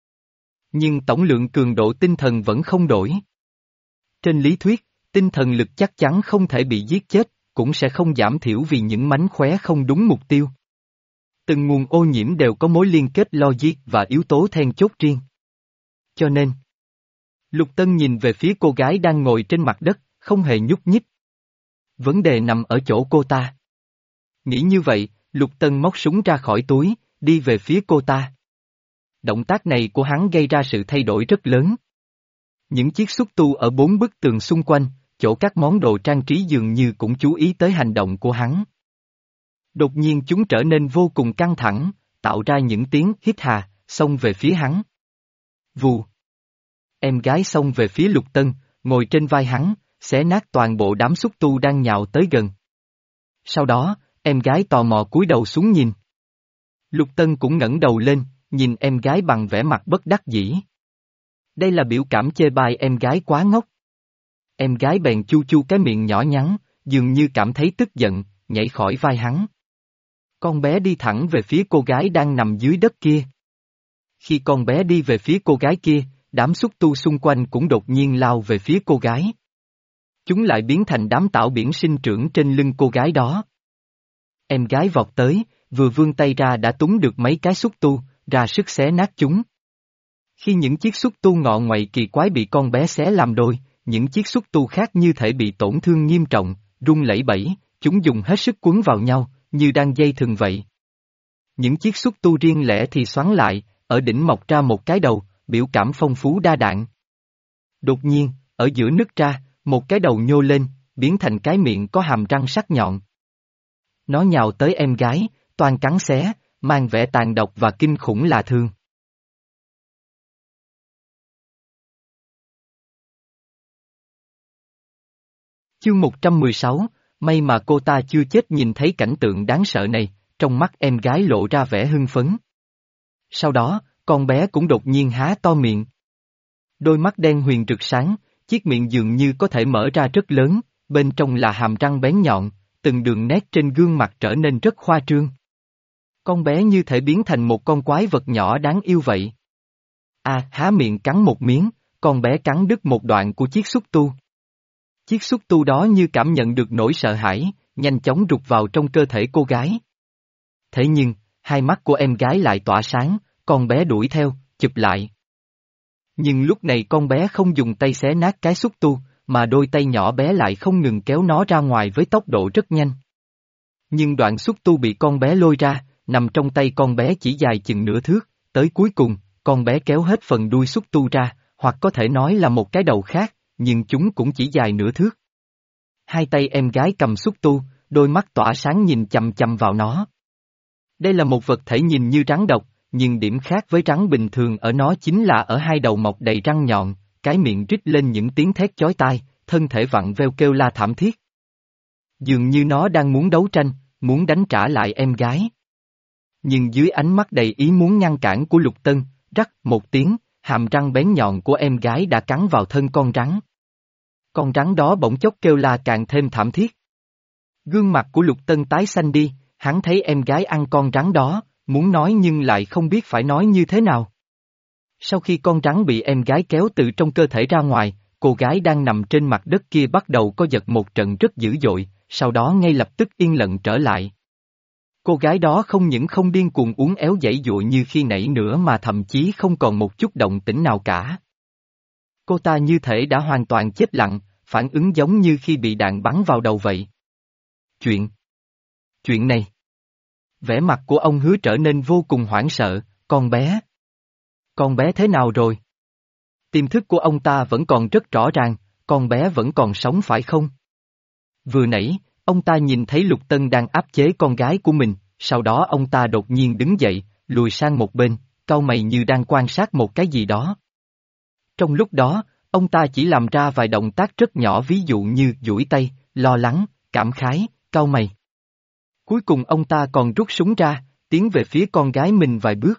Nhưng tổng lượng cường độ tinh thần vẫn không đổi. Trên lý thuyết, tinh thần lực chắc chắn không thể bị giết chết, cũng sẽ không giảm thiểu vì những mánh khóe không đúng mục tiêu. Từng nguồn ô nhiễm đều có mối liên kết logic và yếu tố then chốt riêng. Cho nên, Lục Tân nhìn về phía cô gái đang ngồi trên mặt đất, không hề nhúc nhích. Vấn đề nằm ở chỗ cô ta. Nghĩ như vậy, Lục Tân móc súng ra khỏi túi, đi về phía cô ta. Động tác này của hắn gây ra sự thay đổi rất lớn. Những chiếc xúc tu ở bốn bức tường xung quanh, chỗ các món đồ trang trí dường như cũng chú ý tới hành động của hắn. Đột nhiên chúng trở nên vô cùng căng thẳng, tạo ra những tiếng hít hà, xông về phía hắn. Vù. Em gái xông về phía Lục Tân, ngồi trên vai hắn, xé nát toàn bộ đám xúc tu đang nhào tới gần. Sau đó, em gái tò mò cúi đầu xuống nhìn. Lục Tân cũng ngẩng đầu lên, nhìn em gái bằng vẻ mặt bất đắc dĩ. Đây là biểu cảm chê bai em gái quá ngốc. Em gái bèn chu chu cái miệng nhỏ nhắn, dường như cảm thấy tức giận, nhảy khỏi vai hắn. Con bé đi thẳng về phía cô gái đang nằm dưới đất kia. Khi con bé đi về phía cô gái kia, đám xúc tu xung quanh cũng đột nhiên lao về phía cô gái. Chúng lại biến thành đám tảo biển sinh trưởng trên lưng cô gái đó. Em gái vọt tới, vừa vươn tay ra đã túm được mấy cái xúc tu, ra sức xé nát chúng. Khi những chiếc xúc tu ngọ ngoại kỳ quái bị con bé xé làm đôi, những chiếc xúc tu khác như thể bị tổn thương nghiêm trọng, rung lẩy bẩy, chúng dùng hết sức quấn vào nhau, như đang dây thừng vậy. Những chiếc xúc tu riêng lẻ thì xoắn lại, ở đỉnh mọc ra một cái đầu, biểu cảm phong phú đa dạng. Đột nhiên, ở giữa nứt ra, một cái đầu nhô lên, biến thành cái miệng có hàm răng sắc nhọn. Nó nhào tới em gái, toàn cắn xé, mang vẻ tàn độc và kinh khủng lạ thường. Chương một trăm mười sáu, may mà cô ta chưa chết nhìn thấy cảnh tượng đáng sợ này, trong mắt em gái lộ ra vẻ hưng phấn. Sau đó, con bé cũng đột nhiên há to miệng. Đôi mắt đen huyền rực sáng, chiếc miệng dường như có thể mở ra rất lớn, bên trong là hàm răng bén nhọn, từng đường nét trên gương mặt trở nên rất khoa trương. Con bé như thể biến thành một con quái vật nhỏ đáng yêu vậy. À, há miệng cắn một miếng, con bé cắn đứt một đoạn của chiếc xúc tu. Chiếc xúc tu đó như cảm nhận được nỗi sợ hãi, nhanh chóng rụt vào trong cơ thể cô gái. Thế nhưng, hai mắt của em gái lại tỏa sáng, con bé đuổi theo, chụp lại. Nhưng lúc này con bé không dùng tay xé nát cái xúc tu, mà đôi tay nhỏ bé lại không ngừng kéo nó ra ngoài với tốc độ rất nhanh. Nhưng đoạn xúc tu bị con bé lôi ra, nằm trong tay con bé chỉ dài chừng nửa thước, tới cuối cùng, con bé kéo hết phần đuôi xúc tu ra, hoặc có thể nói là một cái đầu khác, nhưng chúng cũng chỉ dài nửa thước. Hai tay em gái cầm xúc tu, đôi mắt tỏa sáng nhìn chằm chằm vào nó. Đây là một vật thể nhìn như rắn độc, nhưng điểm khác với rắn bình thường ở nó chính là ở hai đầu mọc đầy răng nhọn, cái miệng rít lên những tiếng thét chói tai, thân thể vặn veo kêu la thảm thiết. Dường như nó đang muốn đấu tranh, muốn đánh trả lại em gái. Nhưng dưới ánh mắt đầy ý muốn ngăn cản của Lục Tân, rắc một tiếng, hàm răng bén nhọn của em gái đã cắn vào thân con rắn. Con rắn đó bỗng chốc kêu la càng thêm thảm thiết. Gương mặt của Lục Tân tái xanh đi, hắn thấy em gái ăn con rắn đó, muốn nói nhưng lại không biết phải nói như thế nào. Sau khi con rắn bị em gái kéo từ trong cơ thể ra ngoài, cô gái đang nằm trên mặt đất kia bắt đầu co giật một trận rất dữ dội, sau đó ngay lập tức yên lặng trở lại. Cô gái đó không những không điên cuồng uốn éo giãy giụa như khi nãy nữa mà thậm chí không còn một chút động tĩnh nào cả. Cô ta như thể đã hoàn toàn chết lặng, phản ứng giống như khi bị đạn bắn vào đầu vậy. Chuyện... Chuyện này... Vẻ mặt của ông Hứa trở nên vô cùng hoảng sợ, con bé... Con bé thế nào rồi? Tiềm thức của ông ta vẫn còn rất rõ ràng, con bé vẫn còn sống phải không? Vừa nãy, ông ta nhìn thấy Lục Tân đang áp chế con gái của mình, sau đó ông ta đột nhiên đứng dậy, lùi sang một bên, cau mày như đang quan sát một cái gì đó. Trong lúc đó, ông ta chỉ làm ra vài động tác rất nhỏ ví dụ như duỗi tay, lo lắng, cảm khái, cau mày. Cuối cùng ông ta còn rút súng ra, tiến về phía con gái mình vài bước.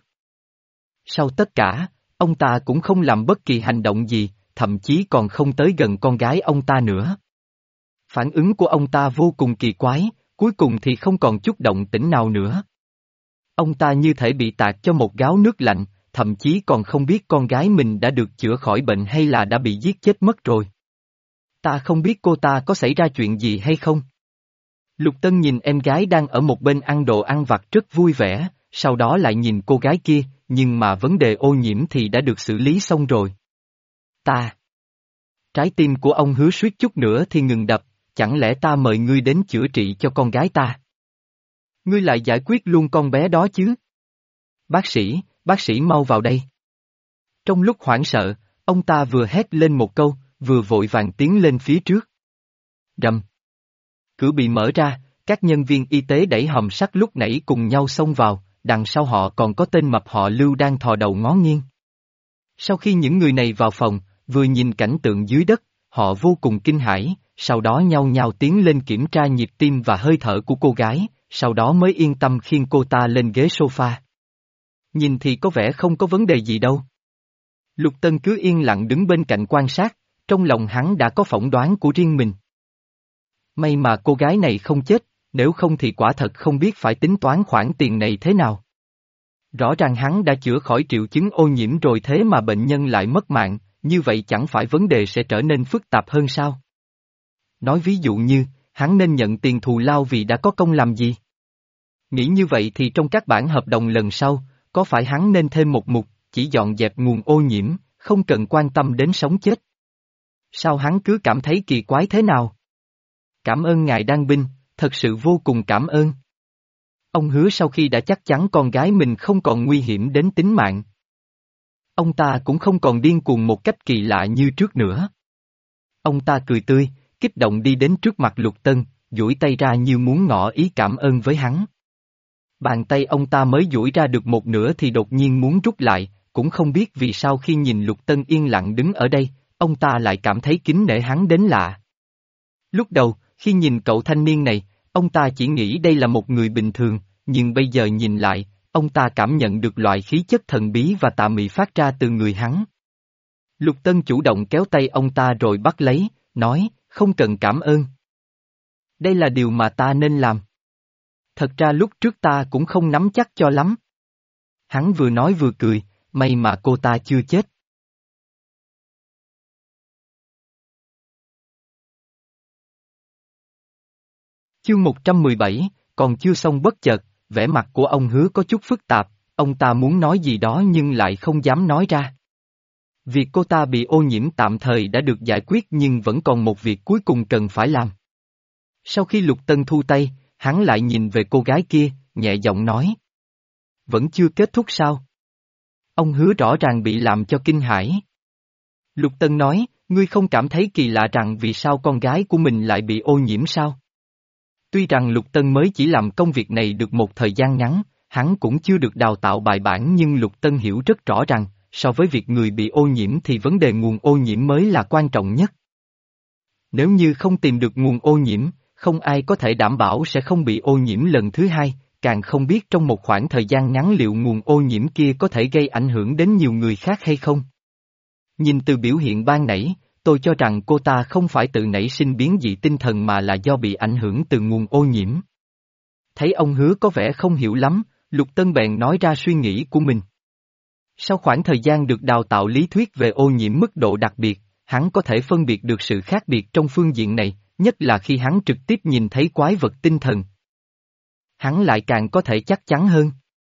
Sau tất cả, ông ta cũng không làm bất kỳ hành động gì, thậm chí còn không tới gần con gái ông ta nữa. Phản ứng của ông ta vô cùng kỳ quái, cuối cùng thì không còn chút động tĩnh nào nữa. Ông ta như thể bị tạt cho một gáo nước lạnh, thậm chí còn không biết con gái mình đã được chữa khỏi bệnh hay là đã bị giết chết mất rồi. Ta không biết cô ta có xảy ra chuyện gì hay không. Lục Tân nhìn em gái đang ở một bên ăn đồ ăn vặt rất vui vẻ, sau đó lại nhìn cô gái kia, nhưng mà vấn đề ô nhiễm thì đã được xử lý xong rồi. Ta. Trái tim của ông Hứa suýt chút nữa thì ngừng đập, chẳng lẽ ta mời ngươi đến chữa trị cho con gái ta? Ngươi lại giải quyết luôn con bé đó chứ? Bác sĩ, bác sĩ mau vào đây. Trong lúc hoảng sợ, ông ta vừa hét lên một câu, vừa vội vàng tiến lên phía trước. Rầm. Cửa bị mở ra, các nhân viên y tế đẩy hòm sắt lúc nãy cùng nhau xông vào, đằng sau họ còn có tên mập họ Lưu đang thò đầu ngó nghiêng. Sau khi những người này vào phòng, vừa nhìn cảnh tượng dưới đất, họ vô cùng kinh hãi, sau đó nhao nhao tiến lên kiểm tra nhịp tim và hơi thở của cô gái, sau đó mới yên tâm khiêng cô ta lên ghế sofa. Nhìn thì có vẻ không có vấn đề gì đâu. Lục Tân cứ yên lặng đứng bên cạnh quan sát, trong lòng hắn đã có phỏng đoán của riêng mình. May mà cô gái này không chết, nếu không thì quả thật không biết phải tính toán khoản tiền này thế nào. Rõ ràng hắn đã chữa khỏi triệu chứng ô nhiễm rồi thế mà bệnh nhân lại mất mạng, như vậy chẳng phải vấn đề sẽ trở nên phức tạp hơn sao? Nói ví dụ như, hắn nên nhận tiền thù lao vì đã có công làm gì? Nghĩ như vậy thì trong các bản hợp đồng lần sau, có phải hắn nên thêm một mục, chỉ dọn dẹp nguồn ô nhiễm, không cần quan tâm đến sống chết? Sao hắn cứ cảm thấy kỳ quái thế nào? Cảm ơn ngài Đan binh, thật sự vô cùng cảm ơn. Ông Hứa sau khi đã chắc chắn con gái mình không còn nguy hiểm đến tính mạng. Ông ta cũng không còn điên cuồng một cách kỳ lạ như trước nữa. Ông ta cười tươi, kích động đi đến trước mặt Lục Tân, duỗi tay ra như muốn ngỏ ý cảm ơn với hắn. Bàn tay ông ta mới duỗi ra được một nửa thì đột nhiên muốn rút lại, cũng không biết vì sao khi nhìn Lục Tân yên lặng đứng ở đây, ông ta lại cảm thấy kính nể hắn đến lạ. Lúc đầu, khi nhìn cậu thanh niên này, ông ta chỉ nghĩ đây là một người bình thường, nhưng bây giờ nhìn lại, ông ta cảm nhận được loại khí chất thần bí và tà mị phát ra từ người hắn. Lục Tân chủ động kéo tay ông ta rồi bắt lấy, nói, không cần cảm ơn. Đây là điều mà ta nên làm. Thật ra lúc trước ta cũng không nắm chắc cho lắm. Hắn vừa nói vừa cười, may mà cô ta chưa chết. Chương một trăm mười bảy, còn chưa xong bất chợt, vẻ mặt của ông Hứa có chút phức tạp, ông ta muốn nói gì đó nhưng lại không dám nói ra. Việc cô ta bị ô nhiễm tạm thời đã được giải quyết nhưng vẫn còn một việc cuối cùng cần phải làm. Sau khi Lục Tân thu tay, hắn lại nhìn về cô gái kia, nhẹ giọng nói. Vẫn chưa kết thúc sao? Ông Hứa rõ ràng bị làm cho kinh hãi. Lục Tân nói, ngươi không cảm thấy kỳ lạ rằng vì sao con gái của mình lại bị ô nhiễm sao? Tuy rằng Lục Tân mới chỉ làm công việc này được một thời gian ngắn, hắn cũng chưa được đào tạo bài bản nhưng Lục Tân hiểu rất rõ rằng, so với việc người bị ô nhiễm thì vấn đề nguồn ô nhiễm mới là quan trọng nhất. Nếu như không tìm được nguồn ô nhiễm, không ai có thể đảm bảo sẽ không bị ô nhiễm lần thứ hai, càng không biết trong một khoảng thời gian ngắn liệu nguồn ô nhiễm kia có thể gây ảnh hưởng đến nhiều người khác hay không. Nhìn từ biểu hiện ban nãy, tôi cho rằng cô ta không phải tự nảy sinh biến dị tinh thần mà là do bị ảnh hưởng từ nguồn ô nhiễm. Thấy ông Hứa có vẻ không hiểu lắm, Lục Tân bèn nói ra suy nghĩ của mình. Sau khoảng thời gian được đào tạo lý thuyết về ô nhiễm mức độ đặc biệt, hắn có thể phân biệt được sự khác biệt trong phương diện này, nhất là khi hắn trực tiếp nhìn thấy quái vật tinh thần. Hắn lại càng có thể chắc chắn hơn.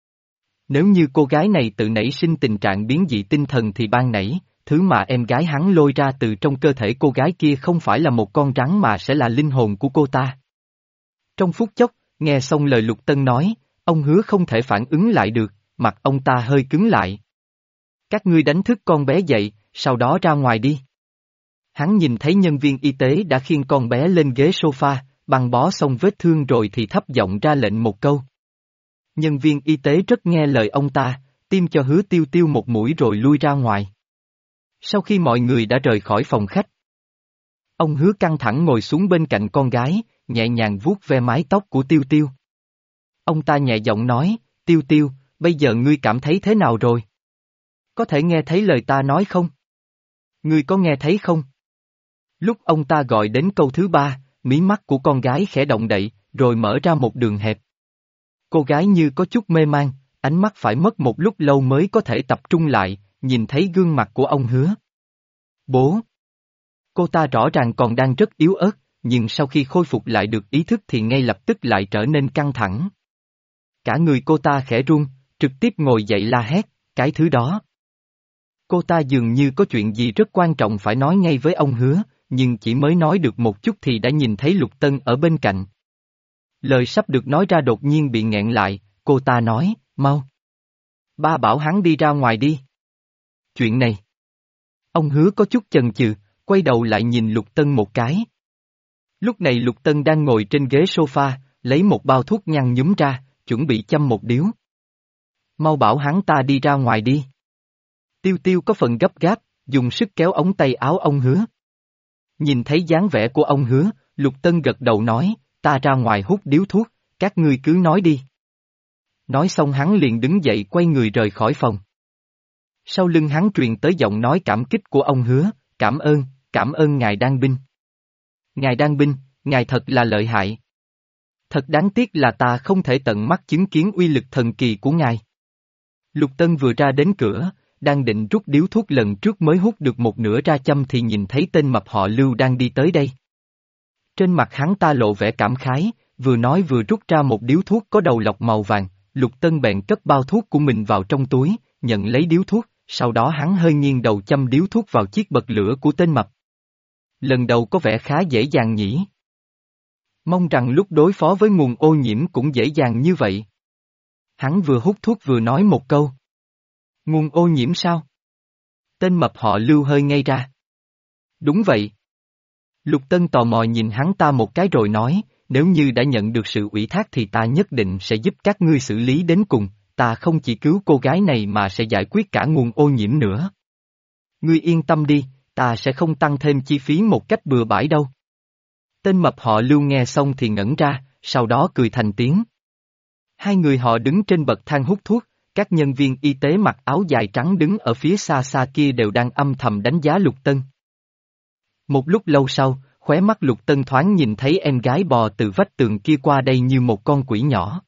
Nếu như cô gái này tự nảy sinh tình trạng biến dị tinh thần thì ban nãy, thứ mà em gái hắn lôi ra từ trong cơ thể cô gái kia không phải là một con rắn mà sẽ là linh hồn của cô ta. Trong phút chốc, nghe xong lời Lục Tân nói, ông Hứa không thể phản ứng lại được, mặt ông ta hơi cứng lại. Các ngươi đánh thức con bé dậy, sau đó ra ngoài đi. Hắn nhìn thấy nhân viên y tế đã khiêng con bé lên ghế sofa, băng bó xong vết thương rồi thì thấp giọng ra lệnh một câu. Nhân viên y tế rất nghe lời ông ta, tiêm cho Hứa Tiêu Tiêu một mũi rồi lui ra ngoài. Sau khi mọi người đã rời khỏi phòng khách, ông Hứa căng thẳng ngồi xuống bên cạnh con gái, nhẹ nhàng vuốt ve mái tóc của Tiêu Tiêu. Ông ta nhẹ giọng nói, Tiêu Tiêu, bây giờ ngươi cảm thấy thế nào rồi? Có thể nghe thấy lời ta nói không? Ngươi có nghe thấy không? Lúc ông ta gọi đến câu thứ ba, mí mắt của con gái khẽ động đậy, rồi mở ra một đường hẹp. Cô gái như có chút mê man, ánh mắt phải mất một lúc lâu mới có thể tập trung lại, nhìn thấy gương mặt của ông Hứa. Bố! Cô ta rõ ràng còn đang rất yếu ớt, nhưng sau khi khôi phục lại được ý thức thì ngay lập tức lại trở nên căng thẳng. Cả người cô ta khẽ run, trực tiếp ngồi dậy la hét, cái thứ đó. Cô ta dường như có chuyện gì rất quan trọng phải nói ngay với ông Hứa, nhưng chỉ mới nói được một chút thì đã nhìn thấy Lục Tân ở bên cạnh. Lời sắp được nói ra đột nhiên bị nghẹn lại, cô ta nói, mau. Ba bảo hắn đi ra ngoài đi. Chuyện này. Ông Hứa có chút chần chừ, quay đầu lại nhìn Lục Tân một cái. Lúc này Lục Tân đang ngồi trên ghế sofa, lấy một bao thuốc nhăn nhúm ra, chuẩn bị châm một điếu. Mau bảo hắn ta đi ra ngoài đi. Tiêu Tiêu có phần gấp gáp, dùng sức kéo ống tay áo ông Hứa. Nhìn thấy dáng vẻ của ông Hứa, Lục Tân gật đầu nói, ta ra ngoài hút điếu thuốc, các ngươi cứ nói đi. Nói xong hắn liền đứng dậy quay người rời khỏi phòng. Sau lưng hắn truyền tới giọng nói cảm kích của ông Hứa, cảm ơn, cảm ơn ngài Đan Binh. Ngài Đan Binh, ngài thật là lợi hại. Thật đáng tiếc là ta không thể tận mắt chứng kiến uy lực thần kỳ của ngài. Lục Tân vừa ra đến cửa, đang định rút điếu thuốc lần trước mới hút được một nửa ra châm thì nhìn thấy tên mập họ Lưu đang đi tới đây. Trên mặt hắn ta lộ vẻ cảm khái, vừa nói vừa rút ra một điếu thuốc có đầu lọc màu vàng, Lục Tân bèn cất bao thuốc của mình vào trong túi, nhận lấy điếu thuốc, sau đó hắn hơi nghiêng đầu châm điếu thuốc vào chiếc bật lửa của tên mập. Lần đầu có vẻ khá dễ dàng nhỉ. Mong rằng lúc đối phó với nguồn ô nhiễm cũng dễ dàng như vậy. Hắn vừa hút thuốc vừa nói một câu. Nguồn ô nhiễm sao? Tên mập họ Lưu hơi ngây ra. Đúng vậy. Lục Tân tò mò nhìn hắn ta một cái rồi nói, nếu như đã nhận được sự ủy thác thì ta nhất định sẽ giúp các ngươi xử lý đến cùng, ta không chỉ cứu cô gái này mà sẽ giải quyết cả nguồn ô nhiễm nữa. Ngươi yên tâm đi, ta sẽ không tăng thêm chi phí một cách bừa bãi đâu. Tên mập họ Lưu nghe xong thì ngẩn ra, sau đó cười thành tiếng. Hai người họ đứng trên bậc thang hút thuốc, các nhân viên y tế mặc áo dài trắng đứng ở phía xa xa kia đều đang âm thầm đánh giá Lục Tân. Một lúc lâu sau, khóe mắt Lục Tân thoáng nhìn thấy em gái bò từ vách tường kia qua đây như một con quỷ nhỏ.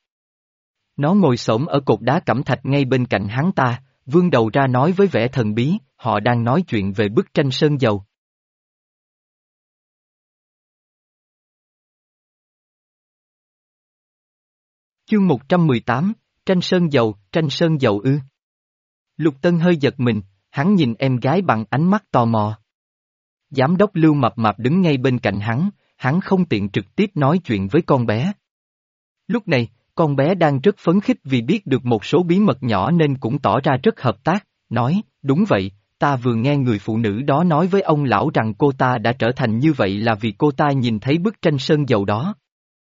Nó ngồi xổm ở cột đá cẩm thạch ngay bên cạnh hắn ta, vươn đầu ra nói với vẻ thần bí, họ đang nói chuyện về bức tranh sơn dầu. Chương một trăm mười tám, tranh sơn dầu, tranh sơn dầu ư. Lục Tân hơi giật mình, hắn nhìn em gái bằng ánh mắt tò mò. Giám đốc Lưu mập mạp đứng ngay bên cạnh hắn, hắn không tiện trực tiếp nói chuyện với con bé. Lúc này, con bé đang rất phấn khích vì biết được một số bí mật nhỏ nên cũng tỏ ra rất hợp tác, nói, đúng vậy, ta vừa nghe người phụ nữ đó nói với ông lão rằng cô ta đã trở thành như vậy là vì cô ta nhìn thấy bức tranh sơn dầu đó.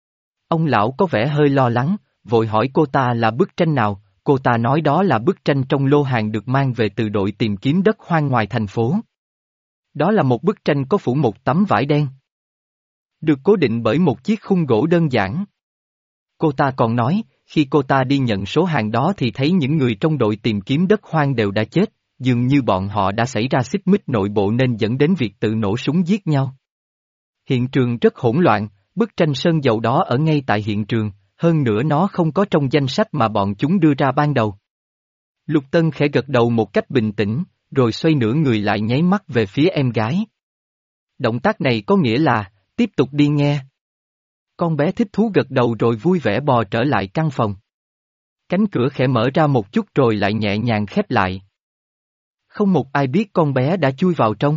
Ông lão có vẻ hơi lo lắng, vội hỏi cô ta là bức tranh nào, cô ta nói đó là bức tranh trong lô hàng được mang về từ đội tìm kiếm đất hoang ngoài thành phố. Đó là một bức tranh có phủ một tấm vải đen. Được cố định bởi một chiếc khung gỗ đơn giản. Cô ta còn nói, khi cô ta đi nhận số hàng đó thì thấy những người trong đội tìm kiếm đất hoang đều đã chết, dường như bọn họ đã xảy ra xích mích nội bộ nên dẫn đến việc tự nổ súng giết nhau. Hiện trường rất hỗn loạn, bức tranh sơn dầu đó ở ngay tại hiện trường, hơn nữa nó không có trong danh sách mà bọn chúng đưa ra ban đầu. Lục Tân khẽ gật đầu một cách bình tĩnh, rồi xoay nửa người lại nháy mắt về phía em gái. Động tác này có nghĩa là, tiếp tục đi nghe. Con bé thích thú gật đầu rồi vui vẻ bò trở lại căn phòng. Cánh cửa khẽ mở ra một chút rồi lại nhẹ nhàng khép lại. Không một ai biết con bé đã chui vào trong.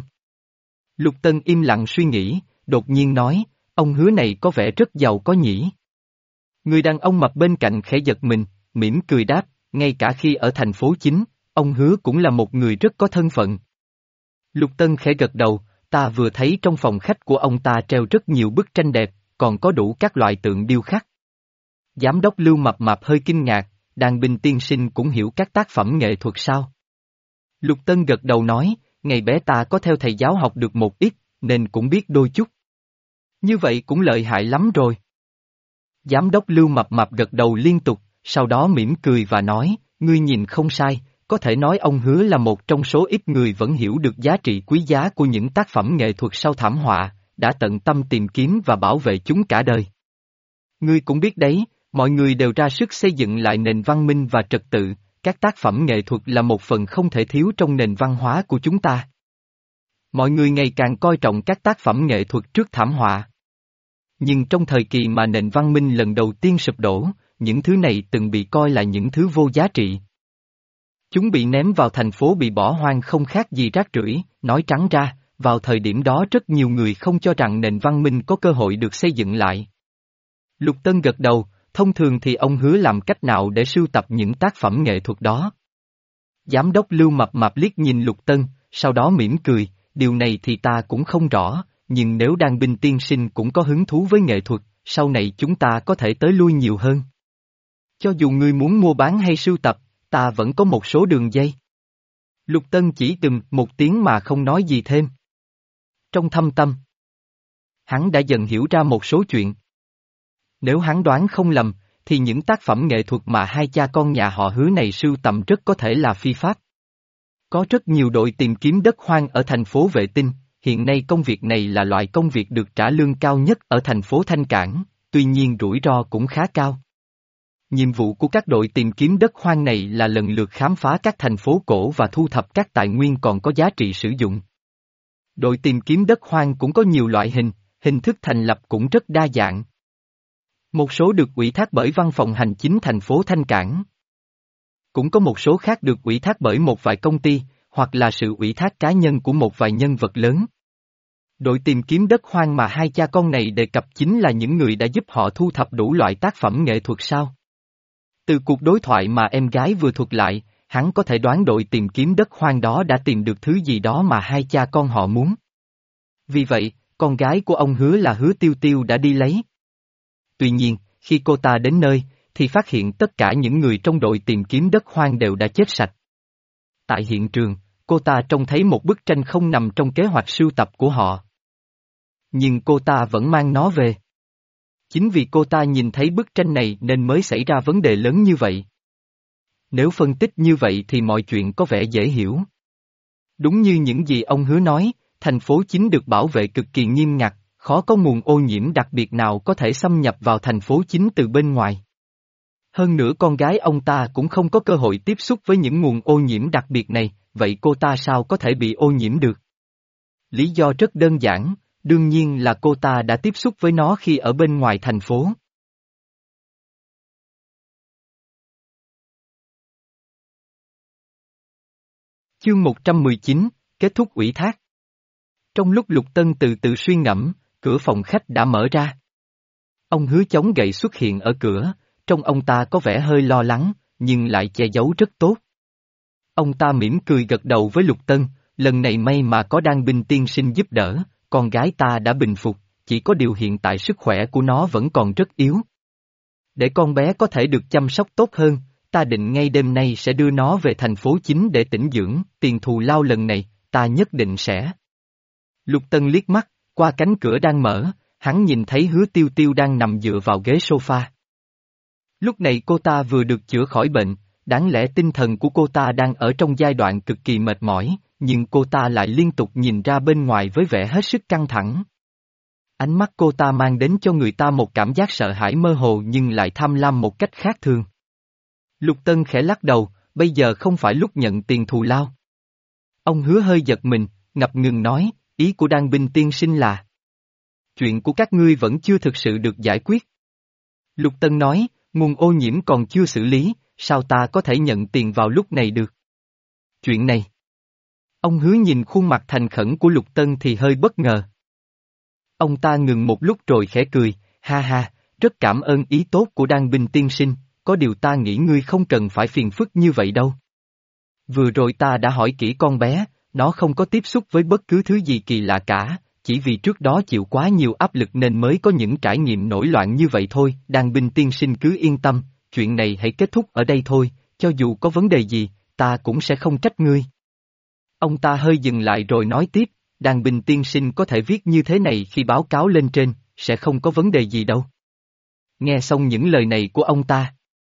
Lục Tân im lặng suy nghĩ, đột nhiên nói, ông Hứa này có vẻ rất giàu có nhỉ. Người đàn ông mập bên cạnh khẽ giật mình, mỉm cười đáp, ngay cả khi ở thành phố chính, ông Hứa cũng là một người rất có thân phận. Lục Tân khẽ gật đầu, ta vừa thấy trong phòng khách của ông ta treo rất nhiều bức tranh đẹp, còn có đủ các loại tượng điêu khắc. Giám đốc Lưu mập mạp hơi kinh ngạc, Đan Binh tiên sinh cũng hiểu các tác phẩm nghệ thuật sao? Lục Tân gật đầu nói, ngày bé ta có theo thầy giáo học được một ít, nên cũng biết đôi chút. Như vậy cũng lợi hại lắm rồi. Giám đốc Lưu mập mạp gật đầu liên tục, sau đó mỉm cười và nói, ngươi nhìn không sai, có thể nói ông Hứa là một trong số ít người vẫn hiểu được giá trị quý giá của những tác phẩm nghệ thuật sau thảm họa, đã tận tâm tìm kiếm và bảo vệ chúng cả đời. Ngươi cũng biết đấy, mọi người đều ra sức xây dựng lại nền văn minh và trật tự, các tác phẩm nghệ thuật là một phần không thể thiếu trong nền văn hóa của chúng ta. Mọi người ngày càng coi trọng các tác phẩm nghệ thuật trước thảm họa. Nhưng trong thời kỳ mà nền văn minh lần đầu tiên sụp đổ, những thứ này từng bị coi là những thứ vô giá trị. Chúng bị ném vào thành phố bị bỏ hoang không khác gì rác rưởi, nói trắng ra, vào thời điểm đó rất nhiều người không cho rằng nền văn minh có cơ hội được xây dựng lại. Lục Tân gật đầu, thông thường thì ông Hứa làm cách nào để sưu tập những tác phẩm nghệ thuật đó. Giám đốc Lưu mập mạp liếc nhìn Lục Tân, sau đó mỉm cười, điều này thì ta cũng không rõ, nhưng nếu Đan Binh tiên sinh cũng có hứng thú với nghệ thuật, sau này chúng ta có thể tới lui nhiều hơn. Cho dù ngươi muốn mua bán hay sưu tập, ta vẫn có một số đường dây. Lục Tân chỉ từng một tiếng mà không nói gì thêm. Trong thâm tâm, hắn đã dần hiểu ra một số chuyện. Nếu hắn đoán không lầm, thì những tác phẩm nghệ thuật mà hai cha con nhà họ Hứa này sưu tầm rất có thể là phi pháp. Có rất nhiều đội tìm kiếm đất hoang ở thành phố Vệ Tinh, hiện nay công việc này là loại công việc được trả lương cao nhất ở thành phố Thanh Cảng, tuy nhiên rủi ro cũng khá cao. Nhiệm vụ của các đội tìm kiếm đất hoang này là lần lượt khám phá các thành phố cổ và thu thập các tài nguyên còn có giá trị sử dụng. Đội tìm kiếm đất hoang cũng có nhiều loại hình, hình thức thành lập cũng rất đa dạng. Một số được ủy thác bởi văn phòng hành chính thành phố Thanh Cảng. Cũng có một số khác được ủy thác bởi một vài công ty, hoặc là sự ủy thác cá nhân của một vài nhân vật lớn. Đội tìm kiếm đất hoang mà hai cha con này đề cập chính là những người đã giúp họ thu thập đủ loại tác phẩm nghệ thuật sao? Từ cuộc đối thoại mà em gái vừa thuật lại, hắn có thể đoán đội tìm kiếm đất hoang đó đã tìm được thứ gì đó mà hai cha con họ muốn. Vì vậy, con gái của ông Hứa là Hứa Tiêu Tiêu đã đi lấy. Tuy nhiên, khi cô ta đến nơi, thì phát hiện tất cả những người trong đội tìm kiếm đất hoang đều đã chết sạch. Tại hiện trường, cô ta trông thấy một bức tranh không nằm trong kế hoạch sưu tập của họ. Nhưng cô ta vẫn mang nó về. Chính vì cô ta nhìn thấy bức tranh này nên mới xảy ra vấn đề lớn như vậy. Nếu phân tích như vậy thì mọi chuyện có vẻ dễ hiểu. Đúng như những gì ông Hứa nói, thành phố chính được bảo vệ cực kỳ nghiêm ngặt, khó có nguồn ô nhiễm đặc biệt nào có thể xâm nhập vào thành phố chính từ bên ngoài. Hơn nữa con gái ông ta cũng không có cơ hội tiếp xúc với những nguồn ô nhiễm đặc biệt này, vậy cô ta sao có thể bị ô nhiễm được? Lý do rất đơn giản, đương nhiên là cô ta đã tiếp xúc với nó khi ở bên ngoài thành phố. Chương một trăm mười chín, kết thúc ủy thác. Trong lúc Lục Tân từ từ suy ngẫm, cửa phòng khách đã mở ra. Ông Hứa chống gậy xuất hiện ở cửa, trông ông ta có vẻ hơi lo lắng, nhưng lại che giấu rất tốt. Ông ta mỉm cười gật đầu với Lục Tân, lần này may mà có Đan Binh tiên sinh giúp đỡ, con gái ta đã bình phục, chỉ có điều hiện tại sức khỏe của nó vẫn còn rất yếu. Để con bé có thể được chăm sóc tốt hơn, ta định ngay đêm nay sẽ đưa nó về thành phố chính để tĩnh dưỡng, tiền thù lao lần này, ta nhất định sẽ. Lục Tân liếc mắt, qua cánh cửa đang mở, hắn nhìn thấy Hứa Tiêu Tiêu đang nằm dựa vào ghế sofa. Lúc này cô ta vừa được chữa khỏi bệnh, đáng lẽ tinh thần của cô ta đang ở trong giai đoạn cực kỳ mệt mỏi, nhưng cô ta lại liên tục nhìn ra bên ngoài với vẻ hết sức căng thẳng. Ánh mắt cô ta mang đến cho người ta một cảm giác sợ hãi mơ hồ nhưng lại tham lam một cách khác thường. Lục Tân khẽ lắc đầu, bây giờ không phải lúc nhận tiền thù lao. Ông Hứa hơi giật mình, ngập ngừng nói, ý của Đan Binh tiên sinh là chuyện của các ngươi vẫn chưa thực sự được giải quyết. Lục Tân nói, nguồn ô nhiễm còn chưa xử lý, sao ta có thể nhận tiền vào lúc này được? Chuyện này. Ông Hứa nhìn khuôn mặt thành khẩn của Lục Tân thì hơi bất ngờ. Ông ta ngừng một lúc rồi khẽ cười, ha ha, rất cảm ơn ý tốt của Đan Binh tiên sinh, có điều ta nghĩ ngươi không cần phải phiền phức như vậy đâu. Vừa rồi ta đã hỏi kỹ con bé, nó không có tiếp xúc với bất cứ thứ gì kỳ lạ cả, chỉ vì trước đó chịu quá nhiều áp lực nên mới có những trải nghiệm nổi loạn như vậy thôi. Đan Binh tiên sinh cứ yên tâm, chuyện này hãy kết thúc ở đây thôi, cho dù có vấn đề gì, ta cũng sẽ không trách ngươi. Ông ta hơi dừng lại rồi nói tiếp, Đan Binh tiên sinh có thể viết như thế này khi báo cáo lên trên, sẽ không có vấn đề gì đâu. Nghe xong những lời này của ông ta,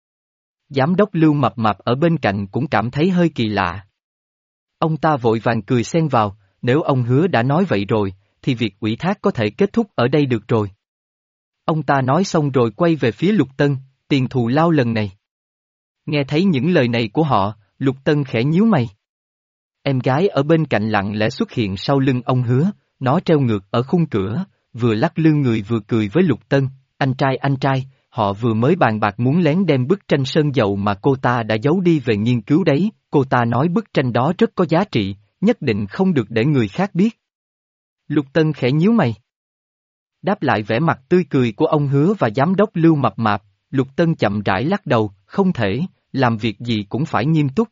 Giám đốc Lưu mập mạp ở bên cạnh cũng cảm thấy hơi kỳ lạ. Ông ta vội vàng cười xen vào, nếu ông Hứa đã nói vậy rồi, thì việc ủy thác có thể kết thúc ở đây được rồi. Ông ta nói xong rồi quay về phía Lục Tân, tiền thù lao lần này. Nghe thấy những lời này của họ, Lục Tân khẽ nhíu mày. Em gái ở bên cạnh lặng lẽ xuất hiện sau lưng ông Hứa, nó treo ngược ở khung cửa, vừa lắc lư người vừa cười với Lục Tân, anh trai anh trai, họ vừa mới bàn bạc muốn lén đem bức tranh sơn dầu mà cô ta đã giấu đi về nghiên cứu đấy, cô ta nói bức tranh đó rất có giá trị, nhất định không được để người khác biết. Lục Tân khẽ nhíu mày. Đáp lại vẻ mặt tươi cười của ông Hứa và giám đốc Lưu mập mạp, Lục Tân chậm rãi lắc đầu, không thể, làm việc gì cũng phải nghiêm túc.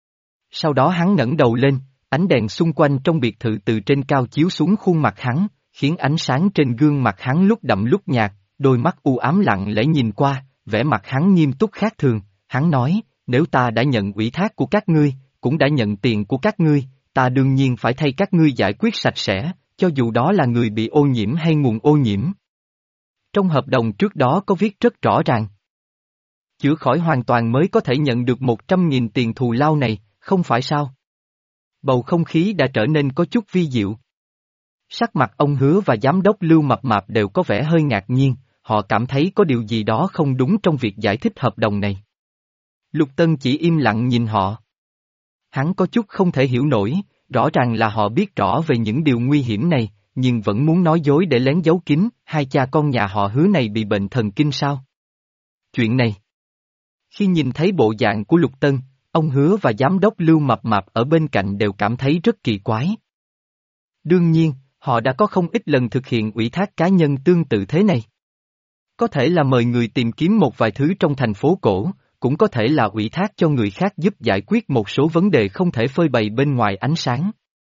Sau đó hắn ngẩng đầu lên, ánh đèn xung quanh trong biệt thự từ trên cao chiếu xuống khuôn mặt hắn, khiến ánh sáng trên gương mặt hắn lúc đậm lúc nhạt, đôi mắt u ám lặng lẽ nhìn qua, vẻ mặt hắn nghiêm túc khác thường, hắn nói, nếu ta đã nhận ủy thác của các ngươi, cũng đã nhận tiền của các ngươi, ta đương nhiên phải thay các ngươi giải quyết sạch sẽ, cho dù đó là người bị ô nhiễm hay nguồn ô nhiễm. Trong hợp đồng trước đó có viết rất rõ ràng. Chữa khỏi hoàn toàn mới có thể nhận được một trăm nghìn tiền thù lao này, không phải sao? Bầu không khí đã trở nên có chút vi diệu. Sắc mặt ông Hứa và giám đốc Lưu mập mạp đều có vẻ hơi ngạc nhiên, họ cảm thấy có điều gì đó không đúng trong việc giải thích hợp đồng này. Lục Tân chỉ im lặng nhìn họ. Hắn có chút không thể hiểu nổi, rõ ràng là họ biết rõ về những điều nguy hiểm này, nhưng vẫn muốn nói dối để lén giấu kín, hai cha con nhà họ Hứa này bị bệnh thần kinh sao? Chuyện này. Khi nhìn thấy bộ dạng của Lục Tân, ông Hứa và giám đốc Lưu mập mạp ở bên cạnh đều cảm thấy rất kỳ quái. Đương nhiên, họ đã có không ít lần thực hiện ủy thác cá nhân tương tự thế này. Có thể là mời người tìm kiếm một vài thứ trong thành phố cổ, cũng có thể là ủy thác cho người khác giúp giải quyết một số vấn đề không thể phơi bày bên ngoài ánh sáng.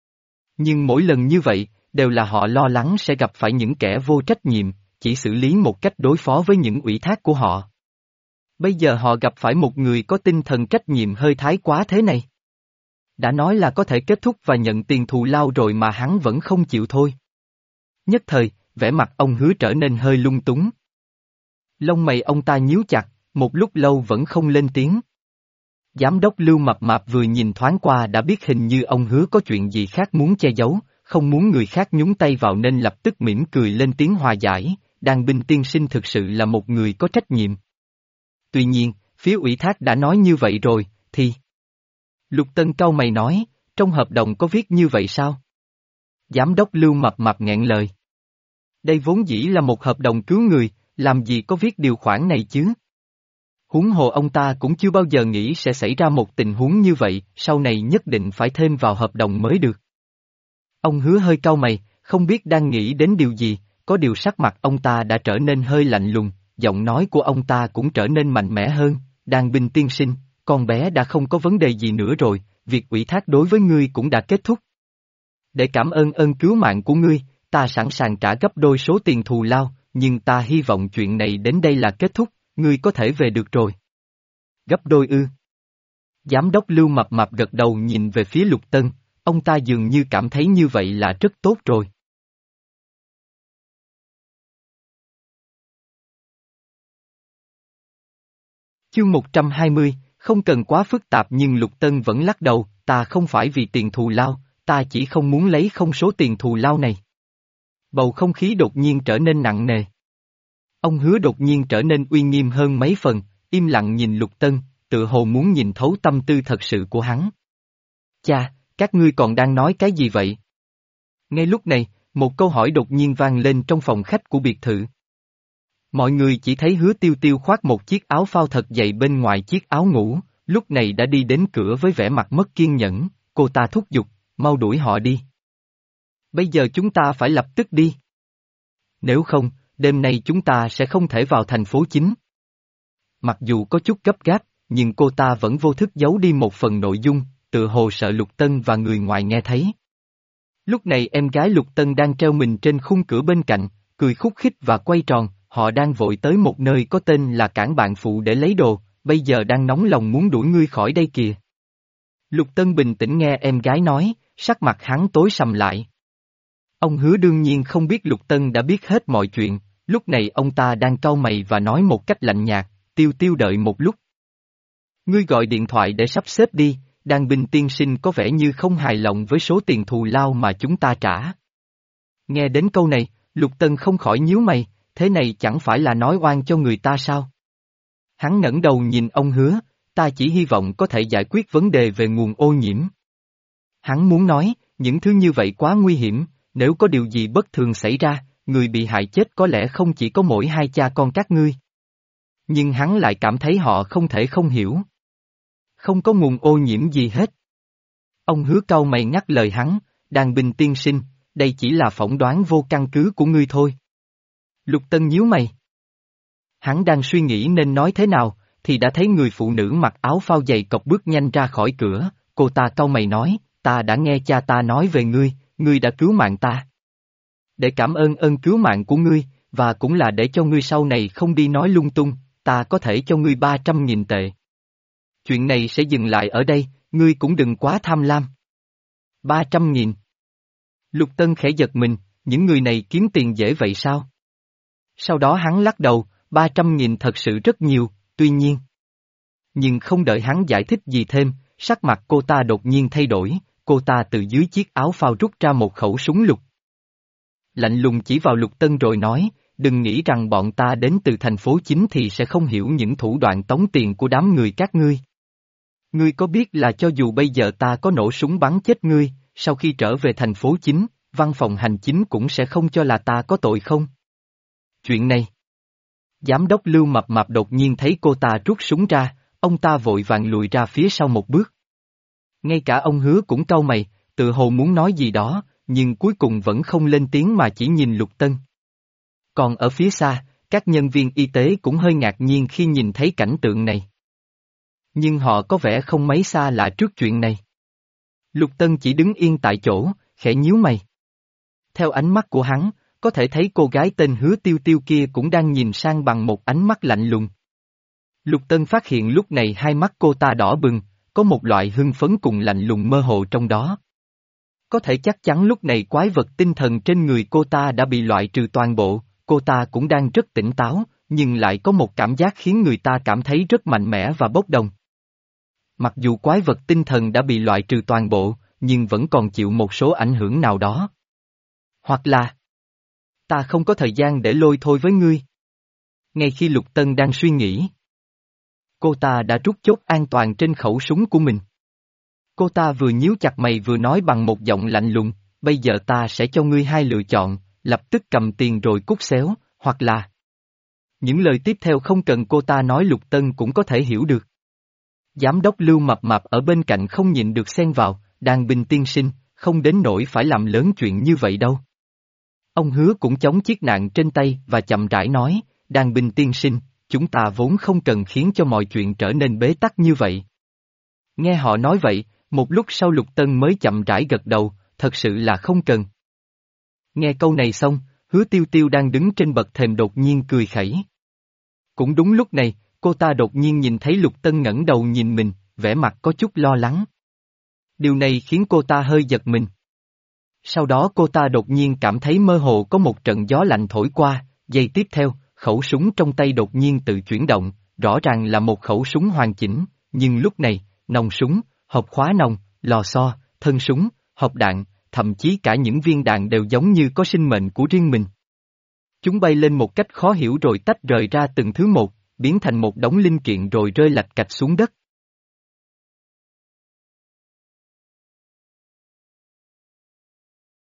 Nhưng mỗi lần như vậy, đều là họ lo lắng sẽ gặp phải những kẻ vô trách nhiệm, chỉ xử lý một cách đối phó với những ủy thác của họ. Bây giờ họ gặp phải một người có tinh thần trách nhiệm hơi thái quá thế này. Đã nói là có thể kết thúc và nhận tiền thù lao rồi mà hắn vẫn không chịu thôi. Nhất thời, vẻ mặt ông Hứa trở nên hơi lung túng. Lông mày ông ta nhíu chặt, một lúc lâu vẫn không lên tiếng. Giám đốc Lưu mập mạp vừa nhìn thoáng qua đã biết hình như ông Hứa có chuyện gì khác muốn che giấu, không muốn người khác nhúng tay vào nên lập tức mỉm cười lên tiếng hòa giải, Đan Binh tiên sinh thực sự là một người có trách nhiệm. Tuy nhiên, phía ủy thác đã nói như vậy rồi, thì... Lục Tân cau mày nói, trong hợp đồng có viết như vậy sao? Giám đốc Lưu mập mạp nghẹn lời. Đây vốn dĩ là một hợp đồng cứu người, làm gì có viết điều khoản này chứ? Huống hồ ông ta cũng chưa bao giờ nghĩ sẽ xảy ra một tình huống như vậy, sau này nhất định phải thêm vào hợp đồng mới được. Ông Hứa hơi cau mày, không biết đang nghĩ đến điều gì, có điều sắc mặt ông ta đã trở nên hơi lạnh lùng, giọng nói của ông ta cũng trở nên mạnh mẽ hơn, Đan Binh tiên sinh, con bé đã không có vấn đề gì nữa rồi, việc ủy thác đối với ngươi cũng đã kết thúc. Để cảm ơn ơn cứu mạng của ngươi, ta sẵn sàng trả gấp đôi số tiền thù lao, nhưng ta hy vọng chuyện này đến đây là kết thúc, ngươi có thể về được rồi. Gấp đôi ư? Giám đốc Lưu mập mạp gật đầu nhìn về phía Lục Tân, ông ta dường như cảm thấy như vậy là rất tốt rồi. Chương một trăm hai mươi, không cần quá phức tạp nhưng Lục Tân vẫn lắc đầu, ta không phải vì tiền thù lao, ta chỉ không muốn lấy không số tiền thù lao này. Bầu không khí đột nhiên trở nên nặng nề. Ông Hứa đột nhiên trở nên uy nghiêm hơn mấy phần, im lặng nhìn Lục Tân, tự hồ muốn nhìn thấu tâm tư thật sự của hắn. Cha, các ngươi còn đang nói cái gì vậy? Ngay lúc này, một câu hỏi đột nhiên vang lên trong phòng khách của biệt thự. Mọi người chỉ thấy Hứa Tiêu Tiêu khoác một chiếc áo phao thật dày bên ngoài chiếc áo ngủ, lúc này đã đi đến cửa với vẻ mặt mất kiên nhẫn, cô ta thúc giục, mau đuổi họ đi. Bây giờ chúng ta phải lập tức đi. Nếu không, đêm nay chúng ta sẽ không thể vào thành phố chính. Mặc dù có chút gấp gáp, nhưng cô ta vẫn vô thức giấu đi một phần nội dung, tự hồ sợ Lục Tân và người ngoài nghe thấy. Lúc này em gái Lục Tân đang treo mình trên khung cửa bên cạnh, cười khúc khích và quay tròn, họ đang vội tới một nơi có tên là Cảng Bạn Phụ để lấy đồ, bây giờ đang nóng lòng muốn đuổi ngươi khỏi đây kìa. Lục Tân bình tĩnh nghe em gái nói, sắc mặt hắn tối sầm lại. Ông Hứa đương nhiên không biết Lục Tân đã biết hết mọi chuyện, lúc này ông ta đang cau mày và nói một cách lạnh nhạt, Tiêu Tiêu đợi một lúc. Ngươi gọi điện thoại để sắp xếp đi, Đan Binh tiên sinh có vẻ như không hài lòng với số tiền thù lao mà chúng ta trả. Nghe đến câu này, Lục Tân không khỏi nhíu mày, thế này chẳng phải là nói oan cho người ta sao? Hắn ngẩng đầu nhìn ông Hứa, ta chỉ hy vọng có thể giải quyết vấn đề về nguồn ô nhiễm. Hắn muốn nói, những thứ như vậy quá nguy hiểm, nếu có điều gì bất thường xảy ra, người bị hại chết có lẽ không chỉ có mỗi hai cha con các ngươi. Nhưng hắn lại cảm thấy họ không thể không hiểu. Không có nguồn ô nhiễm gì hết. Ông Hứa cau mày ngắt lời hắn, Đàn Bình tiên sinh, đây chỉ là phỏng đoán vô căn cứ của ngươi thôi. Lục Tân nhíu mày. Hắn đang suy nghĩ nên nói thế nào, thì đã thấy người phụ nữ mặc áo phao dày cộc bước nhanh ra khỏi cửa, cô ta cau mày nói, ta đã nghe cha ta nói về ngươi, ngươi đã cứu mạng ta. Để cảm ơn ơn cứu mạng của ngươi, và cũng là để cho ngươi sau này không đi nói lung tung, ta có thể cho ngươi ba trăm nghìn tệ. Chuyện này sẽ dừng lại ở đây, ngươi cũng đừng quá tham lam. Ba trăm nghìn. Lục Tân khẽ giật mình, những người này kiếm tiền dễ vậy sao? Sau đó hắn lắc đầu, ba trăm nghìn thật sự rất nhiều, tuy nhiên. Nhưng không đợi hắn giải thích gì thêm, sắc mặt cô ta đột nhiên thay đổi, cô ta từ dưới chiếc áo phao rút ra một khẩu súng lục. Lạnh lùng chỉ vào Lục Tân rồi nói, đừng nghĩ rằng bọn ta đến từ thành phố chính thì sẽ không hiểu những thủ đoạn tống tiền của đám người các ngươi. Ngươi có biết là cho dù bây giờ ta có nổ súng bắn chết ngươi, sau khi trở về thành phố chính, văn phòng hành chính cũng sẽ không cho là ta có tội không? Chuyện này. Giám đốc Lưu Mập Mạp đột nhiên thấy cô ta rút súng ra, ông ta vội vàng lùi ra phía sau một bước. Ngay cả ông Hứa cũng cau mày, tự hồ muốn nói gì đó, nhưng cuối cùng vẫn không lên tiếng mà chỉ nhìn Lục Tân. Còn ở phía xa, các nhân viên y tế cũng hơi ngạc nhiên khi nhìn thấy cảnh tượng này. Nhưng họ có vẻ không mấy xa lạ trước chuyện này. Lục Tân chỉ đứng yên tại chỗ, khẽ nhíu mày. Theo ánh mắt của hắn, có thể thấy cô gái tên Hứa Tiêu Tiêu kia cũng đang nhìn sang bằng một ánh mắt lạnh lùng. Lục Tân phát hiện lúc này hai mắt cô ta đỏ bừng, có một loại hưng phấn cùng lạnh lùng mơ hồ trong đó. Có thể chắc chắn lúc này quái vật tinh thần trên người cô ta đã bị loại trừ toàn bộ, cô ta cũng đang rất tỉnh táo, nhưng lại có một cảm giác khiến người ta cảm thấy rất mạnh mẽ và bốc đồng. Mặc dù quái vật tinh thần đã bị loại trừ toàn bộ, nhưng vẫn còn chịu một số ảnh hưởng nào đó. Hoặc là, ta không có thời gian để lôi thôi với ngươi. Ngay khi Lục Tân đang suy nghĩ, cô ta đã rút chốt an toàn trên khẩu súng của mình. Cô ta vừa nhíu chặt mày vừa nói bằng một giọng lạnh lùng, bây giờ ta sẽ cho ngươi hai lựa chọn, lập tức cầm tiền rồi cút xéo, hoặc là... Những lời tiếp theo không cần cô ta nói Lục Tân cũng có thể hiểu được. Giám đốc Lưu Mập Mạp ở bên cạnh không nhịn được xen vào, Đàn Bình tiên sinh, không đến nỗi phải làm lớn chuyện như vậy đâu. Ông Hứa cũng chống chiếc nạn trên tay và chậm rãi nói, Đàn Bình tiên sinh, chúng ta vốn không cần khiến cho mọi chuyện trở nên bế tắc như vậy. Nghe họ nói vậy, một lúc sau Lục Tân mới chậm rãi gật đầu, thật sự là không cần. Nghe câu này xong, Hứa Tiêu Tiêu đang đứng trên bậc thềm đột nhiên cười khẩy. Cũng đúng lúc này, cô ta đột nhiên nhìn thấy Lục Tân ngẩng đầu nhìn mình, vẻ mặt có chút lo lắng. Điều này khiến cô ta hơi giật mình. Sau đó cô ta đột nhiên cảm thấy mơ hồ có một trận gió lạnh thổi qua, giây tiếp theo, khẩu súng trong tay đột nhiên tự chuyển động, rõ ràng là một khẩu súng hoàn chỉnh, nhưng lúc này, nòng súng, hộp khóa nòng, lò xo, thân súng, hộp đạn, thậm chí cả những viên đạn đều giống như có sinh mệnh của riêng mình. Chúng bay lên một cách khó hiểu rồi tách rời ra từng thứ một, biến thành một đống linh kiện rồi rơi lạch cạch xuống đất.